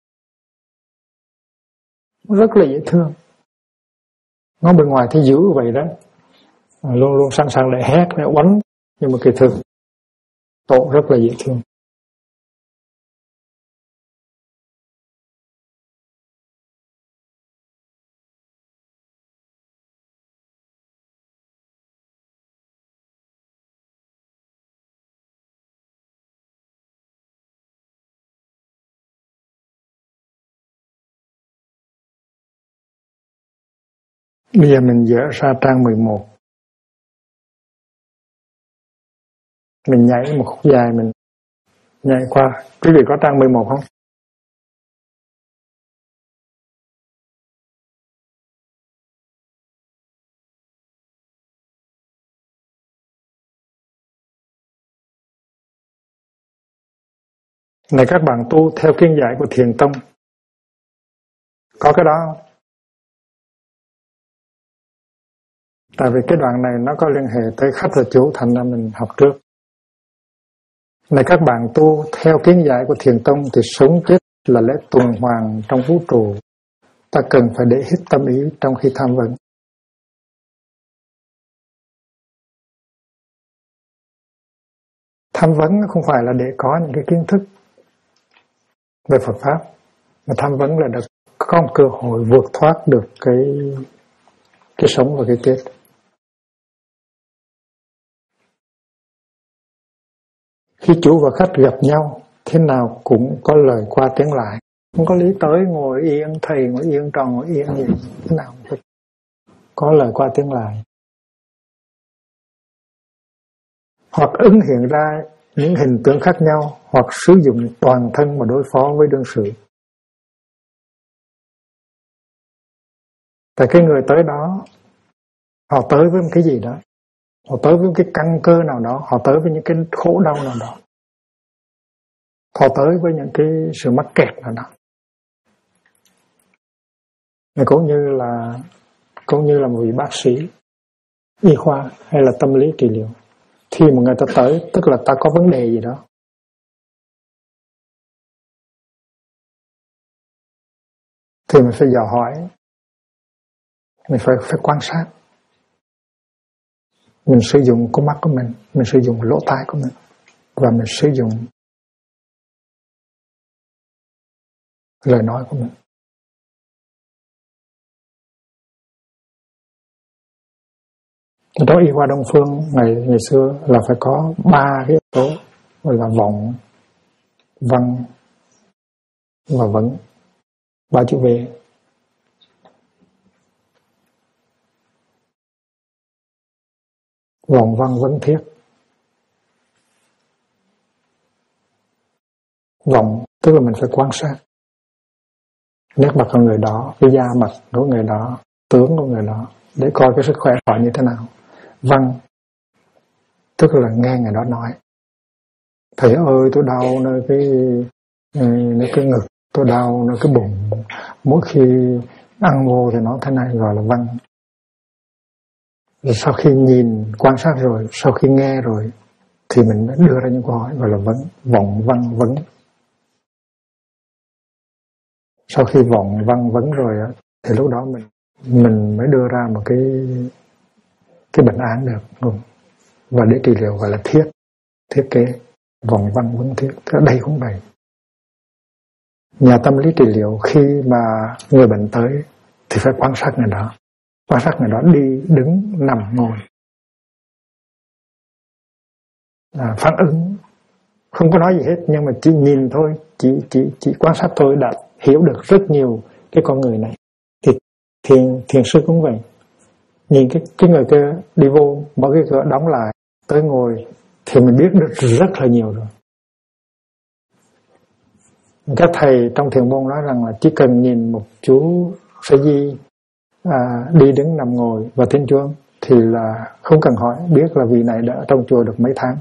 Speaker 1: Rất là dễ thương. Nó bên ngoài thì dữ vậy đó, luôn luôn sẵn sàng để hét, để oánh, nhưng mà kỳ thực tội rất là dễ thương. Bây giờ mình dỡ ra trang 11. Mình nhảy một khúc dài, mình nhảy qua. Quý vị có trang 11 không? Này các bạn tu theo kiến giải của Thiền Tông, có cái đó không? Tại vì cái đoạn này nó có liên hệ tới khách và chủ, thành ra mình học trước. Này các bạn tu theo kiến giải của Thiền Tông thì sống chết là lẽ tuần hoàn trong vũ trụ. Ta cần phải để hết tâm ý trong khi tham vấn. Tham vấn không phải là để có những cái kiến thức về Phật Pháp, mà tham vấn là được có một cơ hội vượt thoát được cái sống và cái chết. Khi chủ và khách gặp nhau, thế nào cũng có lời qua tiếng lại. Không có lý tới ngồi yên, thầy ngồi yên, trò ngồi yên gì. Thế nào cũng có lời qua tiếng lại. Hoặc ứng hiện ra những hình tượng khác nhau, hoặc sử dụng toàn thân mà đối phó với đương sự. Tại cái người tới đó, họ tới với một cái gì đó, họ tới với một cái căn cơ nào đó, họ tới với những cái khổ đau nào đó, họ tới với những cái sự mắc kẹt nào đó. Này cũng như là một vị bác sĩ y khoa hay là tâm lý trị liệu, khi mà người ta tới tức là ta có vấn đề gì đó, thì mình phải dò hỏi, mình phải quan sát, mình sử dụng con mắt của mình sử dụng lỗ tai của mình, và mình sử dụng lời nói của mình. Trong y khoa Đông phương ngày xưa là phải có 3 cái yếu tố, gọi là vọng, văn, và vẫn ba chữ V. Vọng văn vấn thiết. Vọng tức là mình phải quan sát nét mặt của người đó, cái da mặt của người đó, tướng của người đó để coi cái sức khỏe họ như thế nào. Văn tức là nghe người đó nói. Thầy ơi, tôi đau nơi cái ngực, tôi đau nơi cái bụng, mỗi khi ăn vô thì nó thế này, gọi là văn. Rồi sau khi nhìn, quan sát rồi, sau khi nghe rồi thì mình mới đưa ra những câu hỏi gọi là vấn, vọng văn vấn. Sau khi vọng văn vấn rồi thì lúc đó mình mới đưa ra một cái bệnh án được, và để trị liệu gọi là thiết kế vọng văn vấn thiết. Ở đây cũng vậy. Nhà tâm lý trị liệu khi mà người bệnh tới thì phải quan sát người đó, quan sát người đó đi, đứng, nằm, ngồi, phản ứng, không có nói gì hết, nhưng mà chỉ nhìn thôi, chỉ quan sát thôi đã hiểu được rất nhiều cái con người này. Thì thiền sư cũng vậy, nhìn cái người kia đi vô, mở cái cửa đóng lại, tới ngồi thì mình biết được rất là nhiều rồi. Các thầy trong thiền môn nói rằng là chỉ cần nhìn một chú Sa Di đi đứng nằm ngồi và thiên chuông thì là không cần hỏi, biết là vị này đã ở trong chùa được mấy tháng.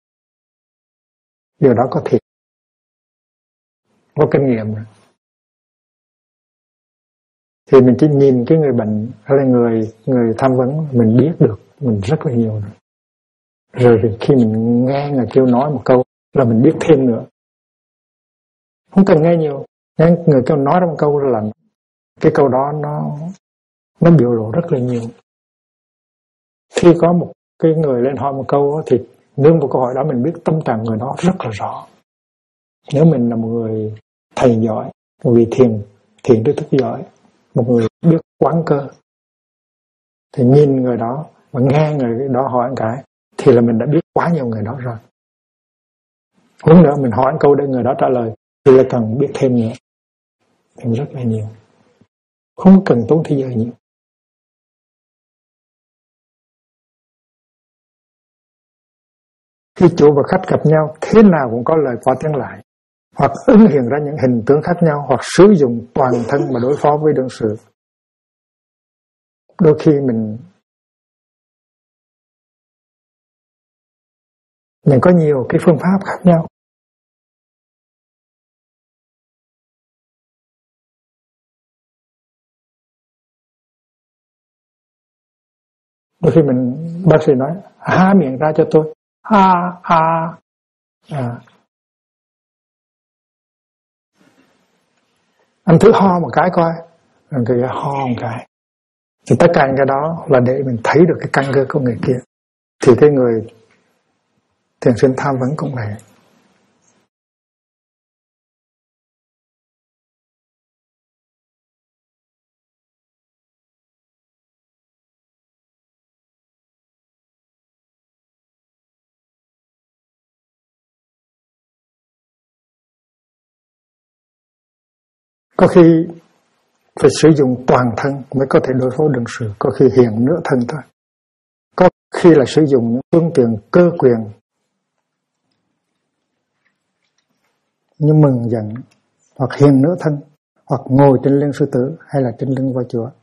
Speaker 1: Điều đó có thiệt, có kinh nghiệm rồi. Thì mình chỉ nhìn cái người bệnh hay là người tham vấn, mình biết được mình rất là nhiều rồi. Rồi khi mình nghe người kêu nói một câu là mình biết thêm nữa. Không cần nghe nhiều, nghe người kêu nói ra một câu là cái câu đó nó biểu lộ rất là nhiều. Khi có một cái người lên hỏi một câu thì nương vào câu hỏi đó mình biết tâm trạng người đó rất là rõ. Nếu mình là một người thầy giỏi, một vị thiền tri thức giỏi, một người biết quán cơ, thì nhìn người đó và nghe người đó hỏi một cái thì là mình đã biết quá nhiều người đó rồi. Huống nữa mình hỏi một câu để người đó trả lời thì là cần biết thêm nữa, thêm rất là nhiều, không cần tốn thời giờ nhiều. Khi chủ và khách gặp nhau, thế nào cũng có lời qua tiếng lại, hoặc ứng hiện ra những hình tướng khác nhau, hoặc sử dụng toàn thân mà đối phó với đương sự. Đôi khi mình có nhiều cái phương pháp khác nhau. Đôi khi bác sĩ nói há miệng ra cho tôi, anh thử ho một cái coi, rồi người ho một cái. Thì tất cả những cái đó là để mình thấy được cái căn cơ của người kia. Thì cái người thiền sinh tham vấn cũng vậy. Có khi phải sử dụng toàn thân mới có thể đối phó đương sự, có khi hiện nửa thân thôi. Có khi là sử dụng những phương tiện cơ quyền như mừng giận, hoặc hiện nửa thân, hoặc ngồi trên lưng sư tử hay là trên lưng voi chúa.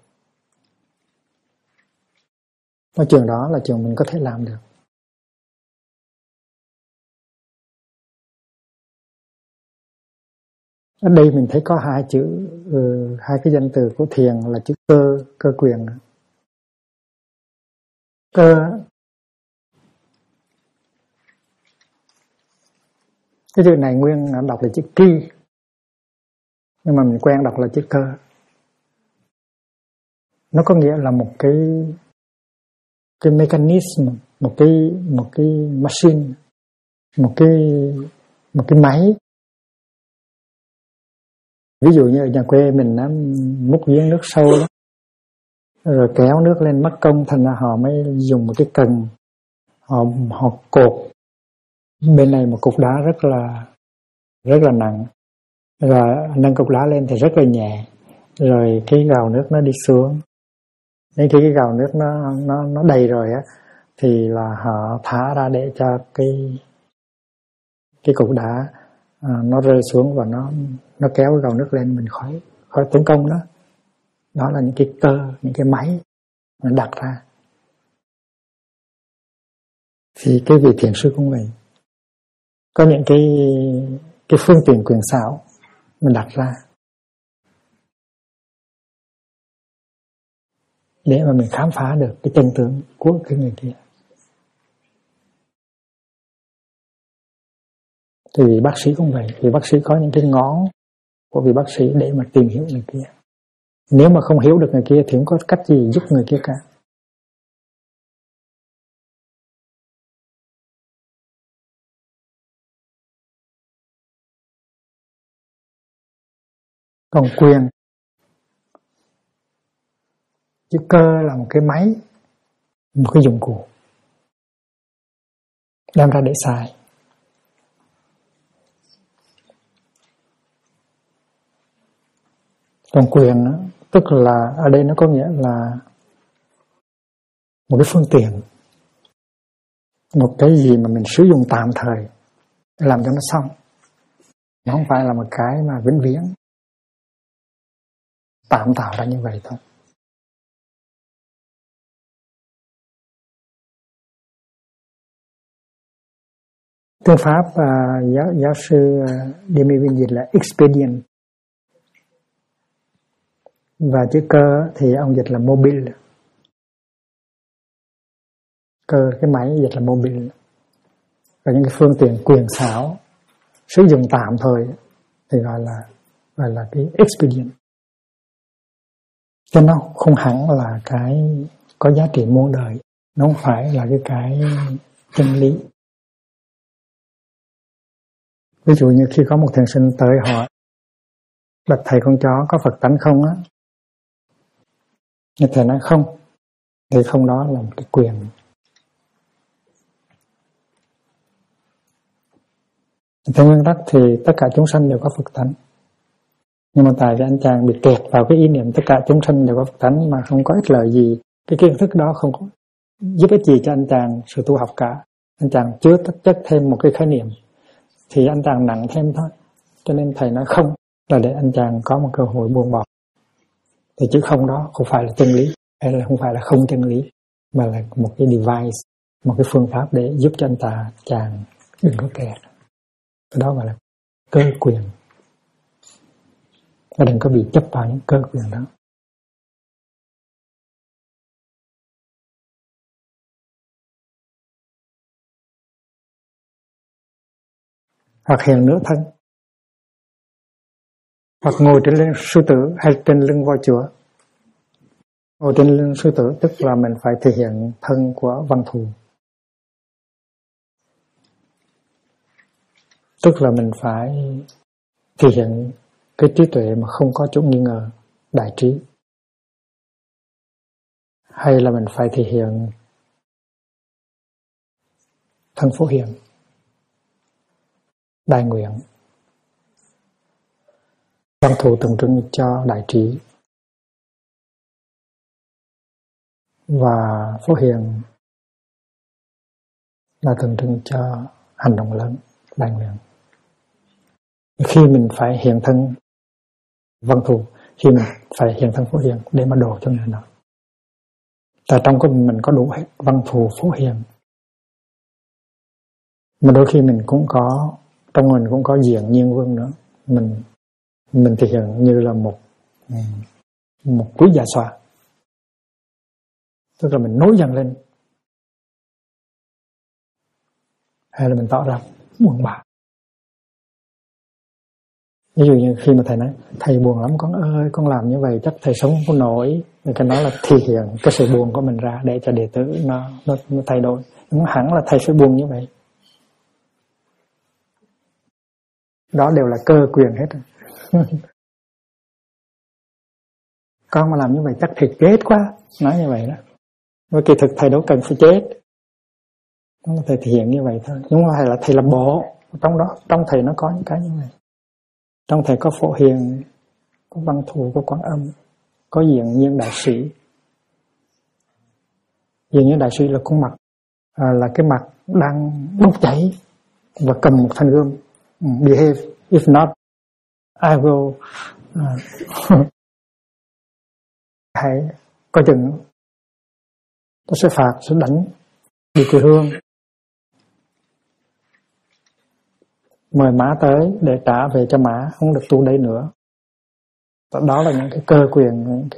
Speaker 1: Cái chuyện đó là chuyện mình có thể làm được. Ở đây mình thấy có hai chữ, hai cái danh từ của thiền là chữ cơ quyền. Cơ cái chữ này nguyên đọc là chữ ki, nhưng mà mình quen đọc là chữ cơ. Nó có nghĩa là một cái mechanism, một cái machine, một cái máy. Ví dụ như ở nhà quê mình múc giếng nước sâu đó, rồi kéo nước lên mất công, thành ra họ mới dùng một cái cần, họ cột bên này một cục đá rất là nặng, Rồi nâng cục lá lên thì rất là nhẹ, rồi cái gào nước nó đi xuống. Đến khi cái gào nước nó đầy rồi á, thì là họ thả ra để cho cái cục đá nó rơi xuống và nó kéo cái gào nước lên, mình khỏi tốn công đó. Đó là những cái cơ, những cái máy mình đặt ra. Thì cái vị thiền sư cũng vậy, có những cái phương tiện quyền xảo mình đặt ra để mà mình khám phá được cái chân tướng của cái người kia. Thì vị bác sĩ cũng vậy, vì bác sĩ có những cái ngón của vị bác sĩ để mà tìm hiểu người kia. Nếu mà không hiểu được người kia thì không có cách gì giúp người kia cả. Còn quyền, chữ cơ là một cái máy, một cái dụng cụ đem ra để xài. Còn quyền đó, tức là ở đây nó có nghĩa là một cái phương tiện, một cái gì mà mình sử dụng tạm thời để làm cho nó xong. Nó không phải là một cái mà vĩnh viễn, tạm tạo ra như vậy thôi. Phương pháp giáo sư Demi Vinh dịch là expedient, và chữ cơ thì ông dịch là mobile. Cơ cái máy dịch là mobile. Và những cái phương tiện quyền xảo sử dụng tạm thời thì gọi là cái expedient. Cho nó không hẳn là cái có giá trị muôn đời, nó không phải là cái chân lý. Ví dụ như khi có một thiền sinh tới hỏi bạch thầy con chó có Phật tánh không á, nhưng thầy nói không, thì không đó là một cái quyền. Theo nguyên tắc thì tất cả chúng sanh đều có Phật tánh, nhưng mà tại vì anh chàng bị kẹt vào cái ý niệm tất cả chúng sanh đều có Phật tánh mà không có ích lợi gì, cái kiến thức đó không có giúp ích gì cho anh chàng sự tu học cả. Anh chàng chưa chất thêm một cái khái niệm thì anh chàng nặng thêm thôi. Cho nên thầy nói không là để anh chàng có một cơ hội buông bỏ. Thì chữ không đó không phải là chân lý, hay là không phải là không chân lý, mà là một cái device, một cái phương pháp để giúp cho anh chàng đừng có kẹt. Cái đó gọi là cơ quyền. Và đừng có bị chấp vào những cơ quyền đó. Hoặc hiện nửa thân, hoặc ngồi trên lưng sư tử hay trên lưng voi chúa. Ngồi trên lưng sư tử tức là mình phải thể hiện thân của văn thù, tức là mình phải thể hiện cái trí tuệ mà không có chút nghi ngờ, đại trí. Hay là mình phải thể hiện thân Phổ Hiền, đại nguyện. Văn thù tượng trưng cho đại trí, và Phổ Hiền là tượng trưng cho hành động lớn, đại nguyện. Khi mình phải hiện thân văn thù, khi mình phải hiện thân Phổ Hiền để mà độ cho người nào. Tại trong của mình có đủ hết văn thù Phổ Hiền, mà đôi khi mình cũng có, trong mình cũng có diện nhiên vương nữa. Mình thể hiện như là một quý giả xòa, tức là mình nối dần lên, hay là mình tỏ ra buồn bã. Ví dụ như khi mà thầy nói thầy buồn lắm con ơi, con làm như vậy chắc thầy sống không có nổi, thì cái đó là thể hiện cái sự buồn của mình ra để cho đệ tử nó thay đổi. Không hẳn là thầy phải buồn như vậy. Đó đều là cơ quyền hết rồi. Con mà làm như vậy chắc thầy chết quá, nói như vậy đó. Với kỳ thực thầy đâu cần phải chết, thầy thể hiện như vậy thôi. Nhưng mà thầy là thầy làm bộ, trong đó trong thầy nó có những cái như vậy. Trong thể có Phổ Hiền, có Văn Thù, có Quán Âm, có Diện Nhiên Đại Sĩ. Diện Nhiên Đại Sĩ là khuôn mặt, là cái mặt đang bốc cháy và cầm một thanh gươm. Behave, if not, I will. Hãy coi chừng, tôi sẽ phạt, sẽ đánh đi quê hương. Mời Mã tới để trả về cho Mã, không được tu đây nữa. Đó là những cái cơ quyền, những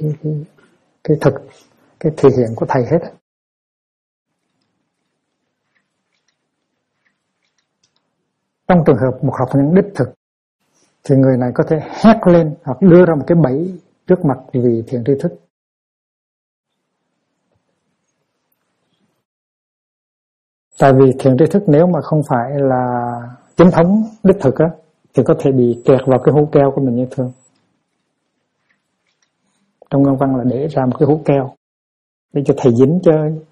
Speaker 1: cái thể hiện của thầy hết. Trong trường hợp một học nhân đích thực thì người này có thể hét lên hoặc đưa ra một cái bẫy trước mặt vị thiện tri thức. Tại vì thiện tri thức nếu mà không phải là chính thống đích thực á, thì có thể bị kẹt vào cái hố keo của mình như thường. Trong ngôn văn là để ra một cái hố keo để cho thầy dính chơi.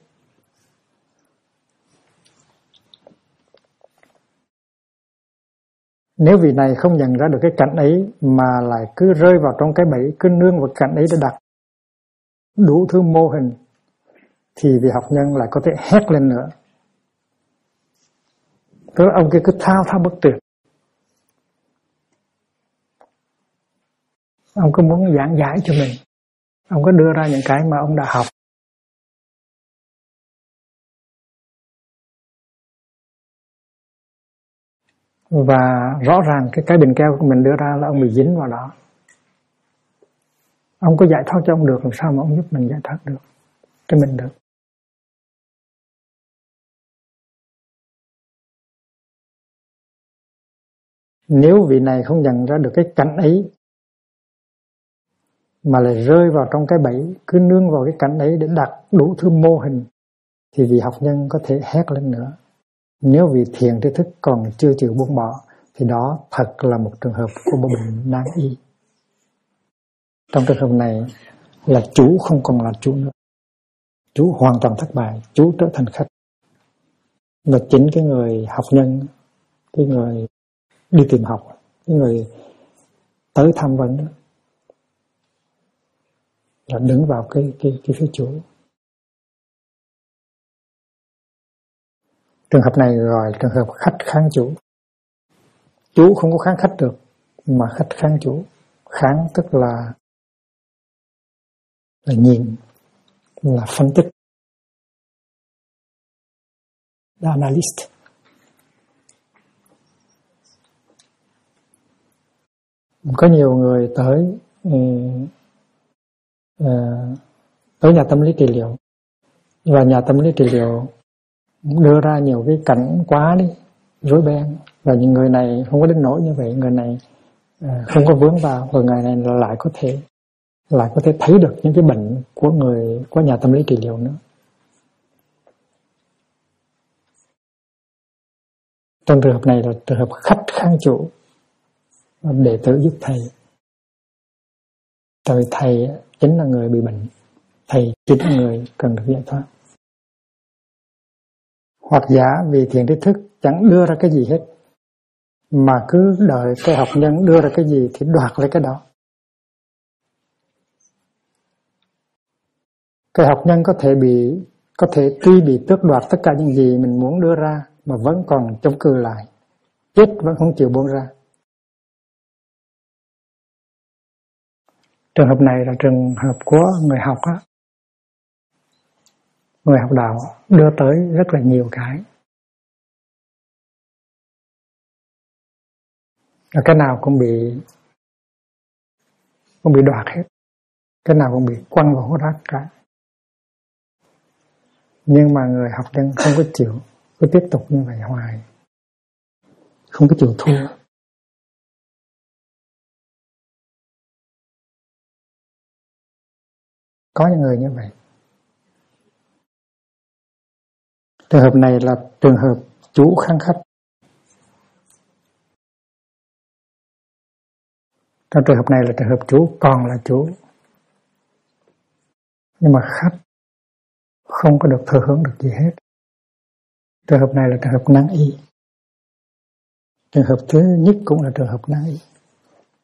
Speaker 1: Nếu vị này không nhận ra được cái cảnh ấy mà lại cứ rơi vào trong cái bẫy, cứ nương vào cảnh ấy để đặt đủ thứ mô hình, thì vị học nhân lại có thể hét lên nữa. Tức là ông kia cứ thao bất tuyệt. Ông cứ muốn giảng giải cho mình, ông có đưa ra những cái mà ông đã học. Và rõ ràng cái bình keo của mình đưa ra là ông bị dính vào đó. Ông có giải thoát cho ông được, làm sao mà ông giúp mình giải thoát được cho mình được. Nếu vị này không nhận ra được cái cảnh ấy mà lại rơi vào trong cái bẫy, cứ nương vào cái cảnh ấy để đặt đủ thứ mô hình, thì vị học nhân có thể hét lên nữa. Nếu vị thiện tri thức còn chưa chịu buông bỏ, thì đó thật là một trường hợp của một bệnh nan y. Trong trường hợp này là chủ không còn là chủ nữa. Chủ hoàn toàn thất bại, chủ trở thành khách. Và chính cái người học nhân, cái người đi tìm học, cái người tới tham vấn đó, là đứng vào cái phía chủ. Trường hợp này gọi là trường hợp khách kháng chủ. Chủ không có kháng khách được, mà khách kháng chủ. Kháng tức là nhìn, là phân tích, là analyst. Có nhiều người tới nhà tâm lý trị liệu, và nhà tâm lý trị liệu đưa ra nhiều cái cảnh quá đi, rối beng, và những người này không có đến nỗi như vậy, người này không có vướng vào, và người này lại có thể thấy được những cái bệnh của nhà tâm lý trị liệu nữa. Trong trường hợp này là trường hợp khách kháng chủ, đệ tử giúp thầy. Tại vì thầy chính là người bị bệnh, thầy chính là người cần được giải thoát. Hoặc giả vì thiện tri thức chẳng đưa ra cái gì hết, mà cứ đợi cái học nhân đưa ra cái gì thì đoạt lấy cái đó. Cái học nhân có thể tuy bị tước đoạt tất cả những gì mình muốn đưa ra, mà vẫn còn chống cự lại, chết vẫn không chịu buông ra. Trường hợp này là trường hợp của người học á. Người học đạo đưa tới rất là nhiều cái. Và cái nào cũng bị đoạt hết. Cái nào cũng bị quăng vào hố rác cả. Nhưng mà người học nhân không có chịu, cứ tiếp tục như vậy hoài. Không có chịu thua. Có những người như vậy. Trường hợp này là trường hợp chủ kháng khách. Trong trường hợp này là trường hợp chủ còn là chủ, nhưng mà khách không có được thừa hưởng được gì hết. Trường hợp này là trường hợp nan y. Trường hợp thứ nhất cũng là trường hợp nan y.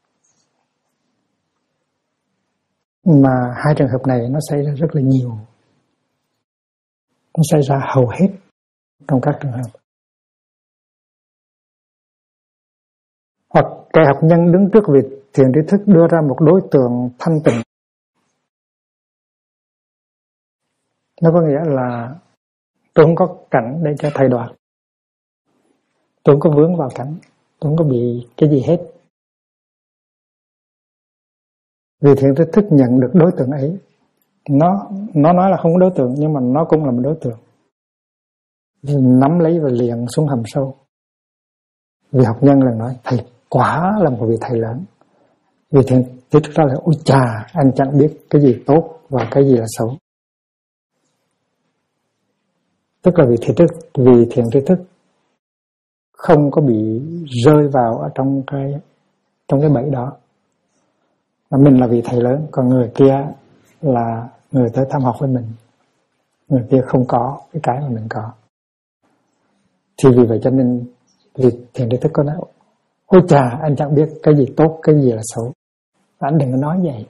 Speaker 1: Mà hai trường hợp này nó xảy ra rất là nhiều. Nó xảy ra hầu hết trong các trường hợp. Hoặc kẻ học nhân đứng trước vị thiền tri thức đưa ra một đối tượng thanh tịnh. Nó có nghĩa là tôi không có cảnh để cho thầy đoạt. Tôi không có vướng vào cảnh. Tôi không có bị cái gì hết. Vì thiền tri thức nhận được đối tượng ấy. Nó nói là không có đối tượng, nhưng mà nó cũng là một đối tượng. Nắm lấy và liền xuống hầm sâu. Vì học nhân là nói thầy quả là một vị thầy lớn. Vì thiền tri thức ra là ôi chà, anh chẳng biết cái gì tốt và cái gì là xấu. Tức là vì thiền tri thức không có bị rơi vào ở trong cái bẫy đó. Và mình là vị thầy lớn, còn người kia là người tới tham học với mình. Người kia không có cái mà mình có. Thì vì vậy cho nên vì thiền tri thức có nói ôi chà, anh chẳng biết cái gì tốt, cái gì là xấu. Anh đừng có nói vậy.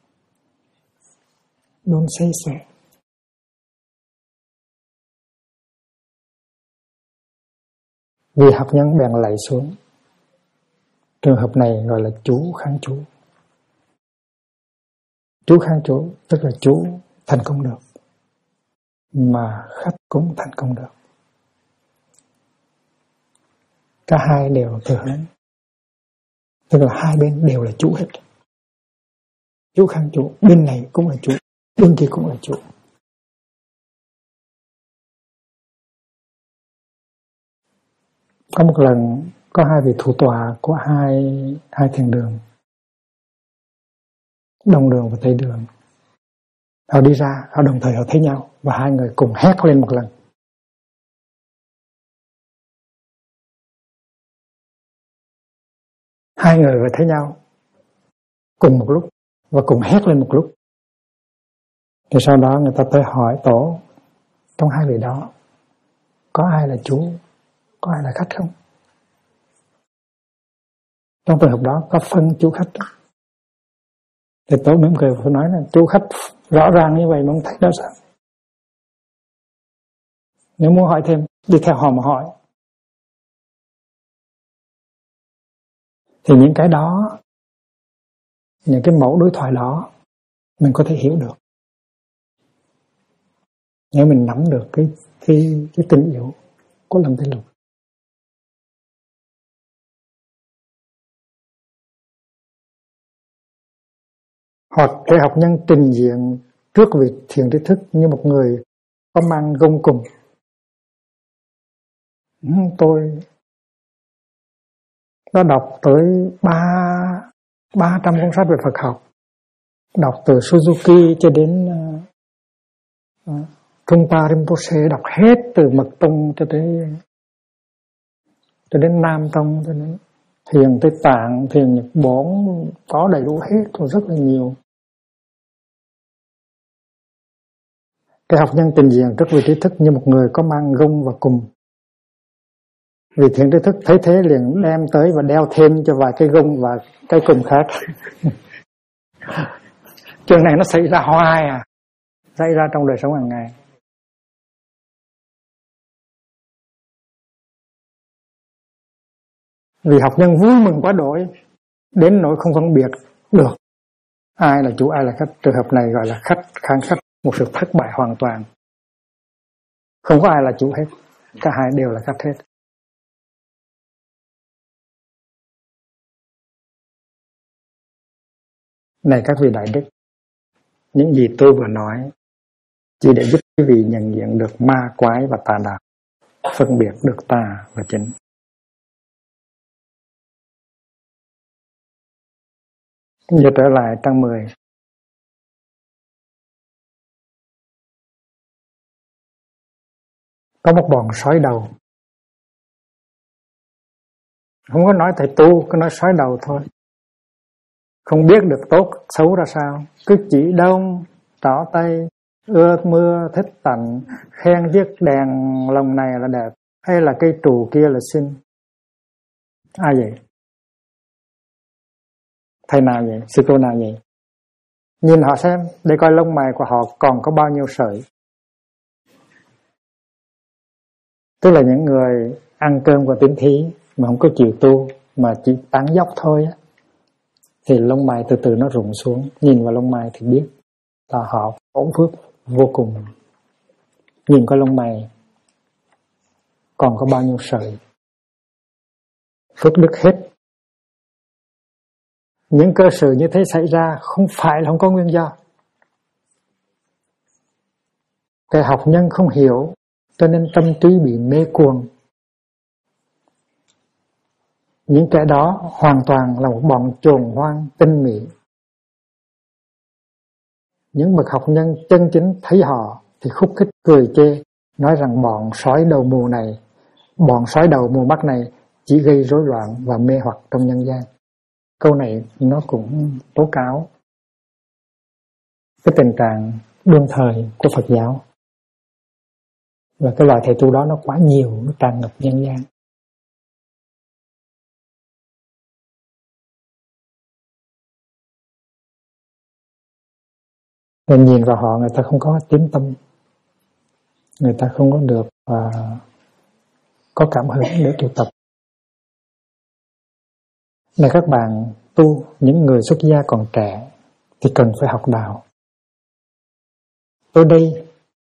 Speaker 1: Don't say so. Vì học nhân bèn lạy xuống. Trường hợp này gọi là chú kháng chú. Chú kháng chú tức là chú thành công được, mà khách cũng thành công được. Cả hai đều thừa hưởng. Tức là hai bên đều là chú hết. Chú kháng chú, bên này cũng là chú, bên kia cũng là chú. Có một lần có hai vị thủ tọa của hai thiền đường, Đông đường và Tây đường. Họ đi ra, họ đồng thời họ thấy nhau và hai người cùng hét lên một lần. Hai người vừa thấy nhau cùng một lúc và cùng hét lên một lúc. Thì sau đó người ta tới hỏi tổ, trong hai vị đó có ai là chú, có ai là khách không? Trong trường hợp đó có phân chú khách đó. Thì tổ mỉm cười và nói là chú khách rõ ràng như vậy mà không thấy đó sao? Nếu muốn hỏi thêm, đi theo họ mà hỏi. Thì những cái đó, những cái mẫu đối thoại đó mình có thể hiểu được. Nếu mình nắm được cái tình yêu của Lâm Thế Lục. Hoặc cái học nhân trình diện trước vị thiền tri thức như một người có mang gông cùng. Tôi đã đọc tới 300 cuốn sách về Phật học. Đọc từ Suzuki cho đến Trungpa Rinpoche, đọc hết từ Mật Tông cho đến Nam Tông, cho đến Thiền Tây Tạng, Thiền Nhật Bản, có đầy đủ hết, còn rất là nhiều. Cái học nhân trình diện trước vị trí thức như một người có mang gông và cùm. Vì thiền tri thức thấy thế liền đem tới và đeo thêm cho vài cái gông và cái cùm khác. Chuyện này nó xảy ra hoài xảy ra trong đời sống hàng ngày. Vì học nhân vui mừng quá đổi, đến nỗi không phân biệt được ai là chủ ai là khách. Trường hợp này gọi là khách kháng khách, một sự thất bại hoàn toàn. Không có ai là chủ hết, cả hai đều là khách hết. Này các vị đại đức, những gì tôi vừa nói chỉ để giúp quý vị nhận diện được ma quái và tà đạo, phân biệt được tà và chính. Giờ trở lại trang 10. Có một bọn sói đầu. Không có nói thầy tu, có nói sói đầu thôi. Không biết được tốt, xấu ra sao. Cứ chỉ đông, trỏ tay, ưa mưa, thích tạnh, khen chiếc đèn lồng này là đẹp, hay là cây trù kia là xinh. Ai vậy? Thầy nào vậy? Sư cô nào vậy? Nhìn họ xem để coi lông mày của họ còn có bao nhiêu sợi. Tức là những người ăn cơm của tín thí mà không có chịu tu mà chỉ tán dốc thôi á, thì lông mày từ từ nó rụng xuống. Nhìn vào lông mày thì biết là họ ổn phước vô cùng. Nhìn coi lông mày còn có bao nhiêu sợi, phước đức hết. Những cơ sự như thế xảy ra không phải là không có nguyên do. Cái học nhân không hiểu cho nên tâm trí bị mê cuồng. Những kẻ đó hoàn toàn là một bọn chồn hoang tinh mỹ. Những bậc học nhân chân chính thấy họ thì khúc khích cười chê, nói rằng bọn sói đầu mù này, bọn sói đầu mù mắt này chỉ gây rối loạn và mê hoặc trong nhân gian. Câu này nó cũng tố cáo cái tình trạng đương thời của Phật giáo. Và cái loại thầy tu đó nó quá nhiều, nó tràn ngập nhân gian. Nên nhìn vào họ, người ta không có tín tâm, người ta không có được có cảm hứng để tu tập. Này các bạn tu, những người xuất gia còn trẻ thì cần phải học đạo. Tôi đây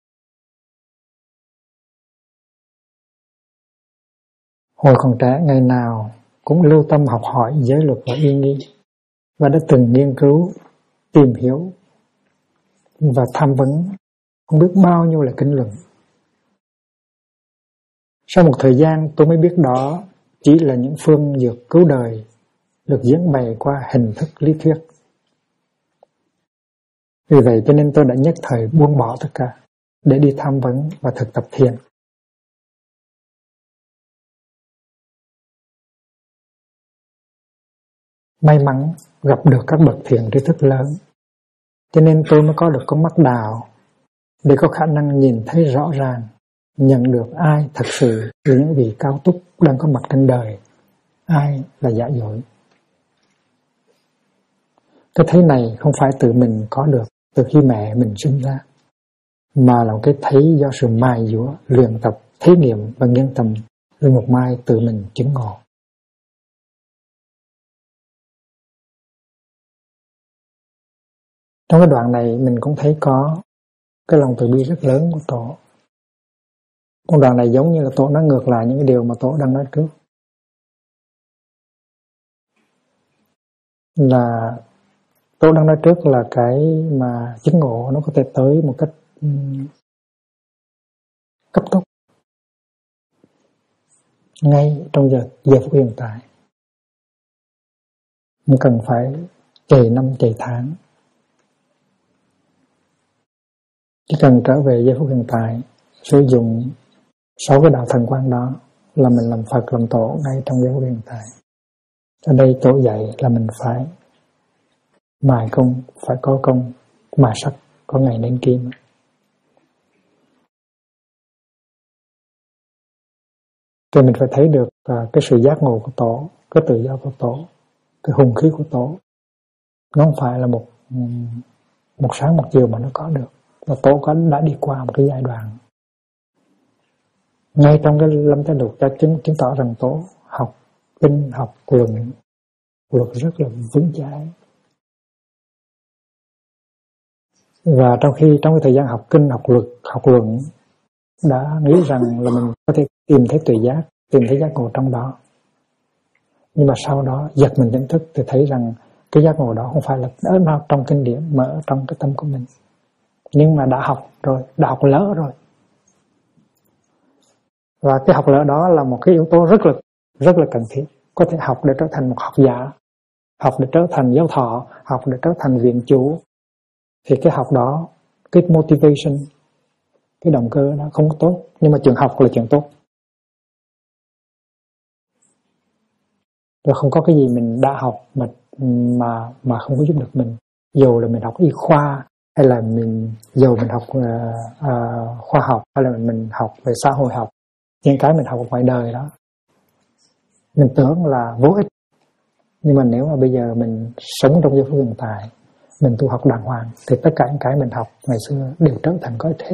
Speaker 1: hồi còn trẻ, ngày nào cũng lưu tâm học hỏi giới luật và uy nghi, và đã từng nghiên cứu, tìm hiểu và tham vấn không biết bao nhiêu là kinh luận. Sau một thời gian tôi mới biết đó chỉ là những phương dược cứu đời được diễn bày qua hình thức lý thuyết. Vì vậy cho nên tôi đã nhất thời buông bỏ tất cả để đi tham vấn và thực tập thiền. May mắn gặp được các bậc thiền tri thức lớn, cho nên tôi mới có được con mắt đạo để có khả năng nhìn thấy rõ ràng, nhận được ai thật sự là những vị cao túc đang có mặt trên đời, ai là giả dối. Cái thấy này không phải tự mình có được từ khi mẹ mình sinh ra, mà là cái thấy do sự mài dũa, luyện tập, thí nghiệm và nghiên tầm, rồi một mai tự mình chứng ngộ. Trong cái đoạn này mình cũng thấy có cái lòng từ bi rất lớn của Tổ. Con đoạn này giống như là Tổ nói ngược lại những cái điều mà Tổ đang nói trước. Là Tổ đang nói trước là cái mà chứng ngộ nó có thể tới một cách cấp tốc, ngay trong giờ phút hiện tại. Không cần phải chạy năm chạy tháng. Chỉ cần trở về giây phút hiện tại, sử dụng 6 cái đạo thần quang đó là mình làm Phật, làm Tổ ngay trong giây phút hiện tại. Ở đây Tổ dạy là mình phải mài công, phải có công, mài sắt, có ngày nên kim. Thì mình phải thấy được cái sự giác ngộ của Tổ, cái tự do của Tổ, cái hùng khí của Tổ. Nó không phải là một sáng một chiều mà nó có được. Và Tổ đã đi qua một cái giai đoạn. Ngay trong cái Lâm Thái Lục đã chứng tỏ rằng Tổ học kinh, học luật rất là vững chãi. Và trong cái thời gian học kinh, học luật, học luận, đã nghĩ rằng là mình có thể tìm thấy tuệ giác, tìm thấy giác ngộ trong đó. Nhưng mà sau đó giật mình tỉnh thức thì thấy rằng cái giác ngộ đó không phải là ở trong kinh điển mà ở trong cái tâm của mình. Nhưng mà đã học rồi, đã học lỡ rồi. Và cái học lỡ đó là một cái yếu tố rất là cần thiết. Có thể học để trở thành một học giả, học để trở thành giáo thọ, học để trở thành viện chủ. Thì cái học đó, cái motivation, cái động cơ đó không tốt. Nhưng mà chuyện học là chuyện tốt. Rồi không có cái gì mình đã học mà không có giúp được mình. Dù là mình học y khoa, hay là dù mình học khoa học, hay là mình học về xã hội học, những cái mình học ở ngoài đời đó, mình tưởng là vô ích. Nhưng mà nếu mà bây giờ mình sống trong giây phút hiện tại, mình tu học đàng hoàng thì tất cả những cái mình học ngày xưa đều trở thành có ích hết.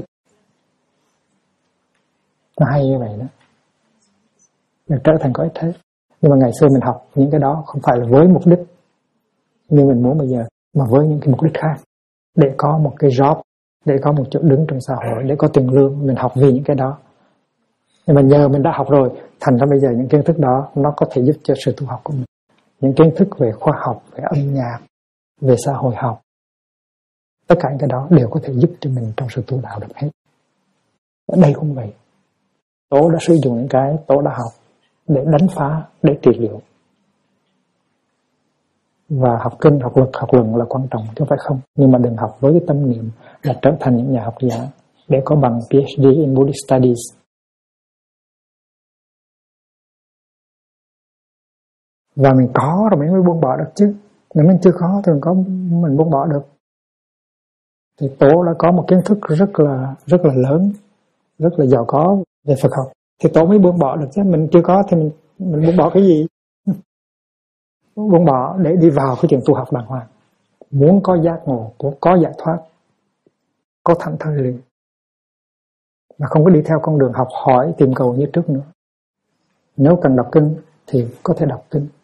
Speaker 1: Nó hay như vậy đó, đều trở thành có ích hết. Nhưng mà ngày xưa mình học những cái đó không phải là với mục đích như mình muốn bây giờ, mà với những cái mục đích khác, để có một cái job, để có một chỗ đứng trong xã hội, để có tiền lương. Mình học vì những cái đó. Nhưng mà nhờ mình đã học rồi, thành ra bây giờ những kiến thức đó nó có thể giúp cho sự tu học của mình. Những kiến thức về khoa học, về âm nhạc, về xã hội học, tất cả những cái đó đều có thể giúp cho mình trong sự tu đạo được hết. Ở đây cũng vậy. Tổ đã sử dụng những cái Tổ đã học để đánh phá, để trị liệu. Và học kinh, học lực, học luận là quan trọng chứ không phải không. Nhưng mà đừng học với cái tâm niệm là trở thành những nhà học giả để có bằng PhD in Buddhist Studies. Và mình có rồi mình mới buông bỏ được chứ. Nếu mình chưa có thì mình buông bỏ được. Thì Tổ đã có một kiến thức rất là lớn, rất là giàu có về Phật học. Thì Tổ mới buông bỏ được chứ. Mình chưa có thì mình buông bỏ cái gì? Buông bỏ để đi vào cái chuyện tu học đàng hoàng. Muốn có giác ngộ, có giải thoát, có thảnh thơi liền. Mà không có đi theo con đường học hỏi, tìm cầu như trước nữa. Nếu cần đọc kinh thì có thể đọc kinh.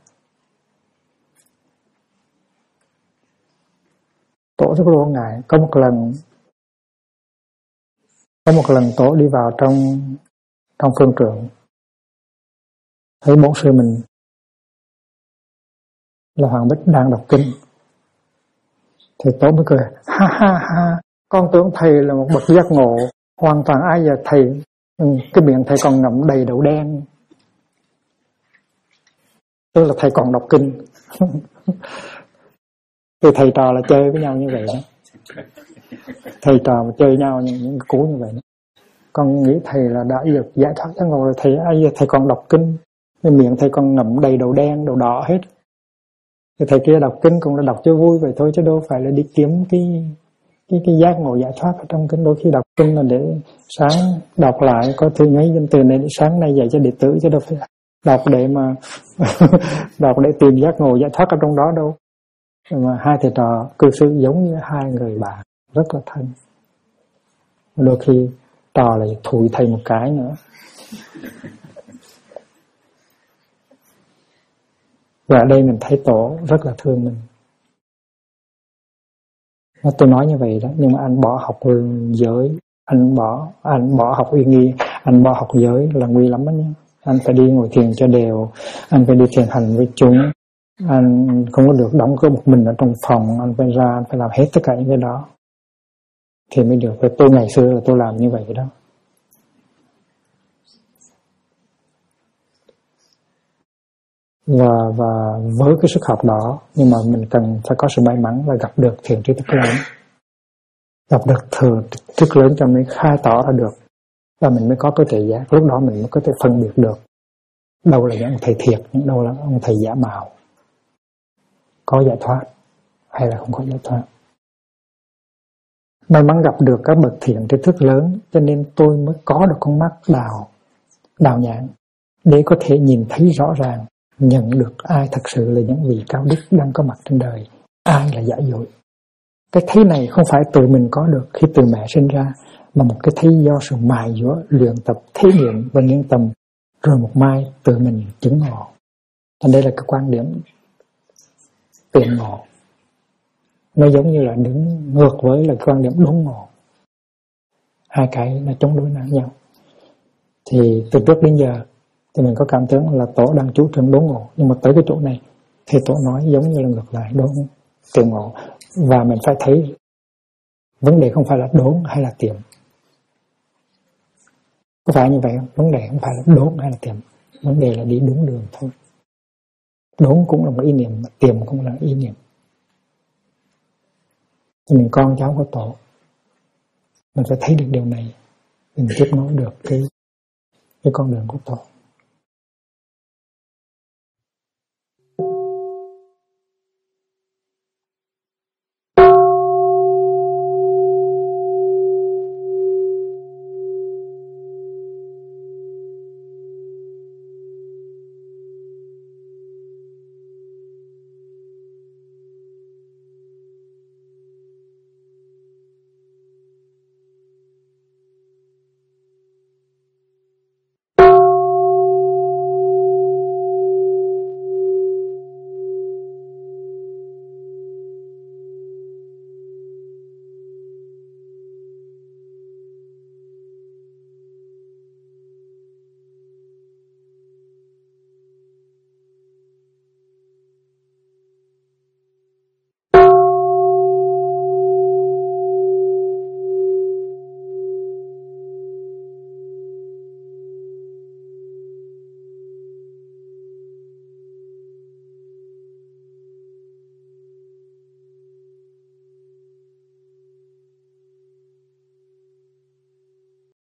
Speaker 1: Tổ rất lo ngại. Có một lần Tổ đi vào trong phương trượng, thấy bổn sư mình là Hoàng Bích đang đọc kinh, thì Tổ mới cười, ha ha ha, con tưởng thầy là một bậc giác ngộ, hoàn toàn ai giờ thầy, cái miệng thầy còn ngậm đầy đậu đen, tức là thầy còn đọc kinh. Thì thầy trò là chơi với nhau như vậy đó. Thầy trò mà chơi nhau những cái cú như vậy đó. Con nghĩ thầy là đã được giải thoát giác ngộ rồi, ai giờ thầy còn đọc kinh, cái miệng thầy còn ngậm đầy đậu đen, đậu đỏ hết. Thì thầy kia đọc kinh cũng là đọc cho vui vậy thôi, chứ đâu phải là đi kiếm cái giác ngộ giải thoát ở trong kinh. Đôi khi đọc kinh là để sáng đọc lại có thứ mấy danh từ này để sáng nay dạy cho đệ tử, chứ đâu phải đọc để mà đọc để tìm giác ngộ giải thoát ở trong đó đâu. Mà hai thầy trò cư xử giống như hai người bạn rất là thân. Đôi khi trò lại thụi thầy một cái nữa. Và ở đây mình thấy Tổ rất là thương mình. Tôi nói như vậy đó, nhưng mà anh bỏ học giới, anh bỏ học uy nghi, anh bỏ học giới là nguy lắm đó nhé. Anh phải đi ngồi thiền cho đều, anh phải đi thiền hành với chúng, anh không có được đóng cửa một mình ở trong phòng, anh phải ra, anh phải làm hết tất cả những cái đó thì mới được. Tôi ngày xưa là tôi làm như vậy đó. Và với cái sức học đó, nhưng mà mình cần phải có sự may mắn là gặp được thiền tri thức lớn, gặp được thừa thức lớn cho mới khai tỏ ra được, và mình mới có cái tuệ giác. Lúc đó mình mới có thể phân biệt được đâu là những thầy thiệt, đâu là ông thầy giả mạo, có giải thoát hay là không có giải thoát. May mắn gặp được các bậc thiện tri thức lớn, cho nên tôi mới có được con mắt đào nhãn để có thể nhìn thấy rõ ràng, nhận được ai thật sự là những vị cao đức đang có mặt trên đời, ai là giả dối. Cái thấy này không phải tự mình có được khi từ mẹ sinh ra, mà một cái thấy do sự mài dũa, luyện tập, thí nghiệm và nghiên tầm, rồi một mai tự mình chứng ngộ. Và đây là cái quan điểm tiền ngộ. Nó giống như là đứng ngược với là quan điểm đốn ngộ. Hai cái nó chống đối nhau. Thì từ trước đến giờ thì mình có cảm tưởng là Tổ đang chú trọng đốn ngộ, nhưng mà tới cái chỗ này thì Tổ nói giống như là ngược lại, đốn tiền ngộ. Và mình phải thấy vấn đề không phải là đốn hay là tiệm. Có phải như vậy không? Vấn đề không phải là đốn hay là tiệm, vấn đề là đi đúng đường thôi. Đốn cũng là một ý niệm, tiệm cũng là ý niệm. Thì mình con cháu của Tổ, mình phải thấy được điều này, mình tiếp nối được cái con đường của Tổ.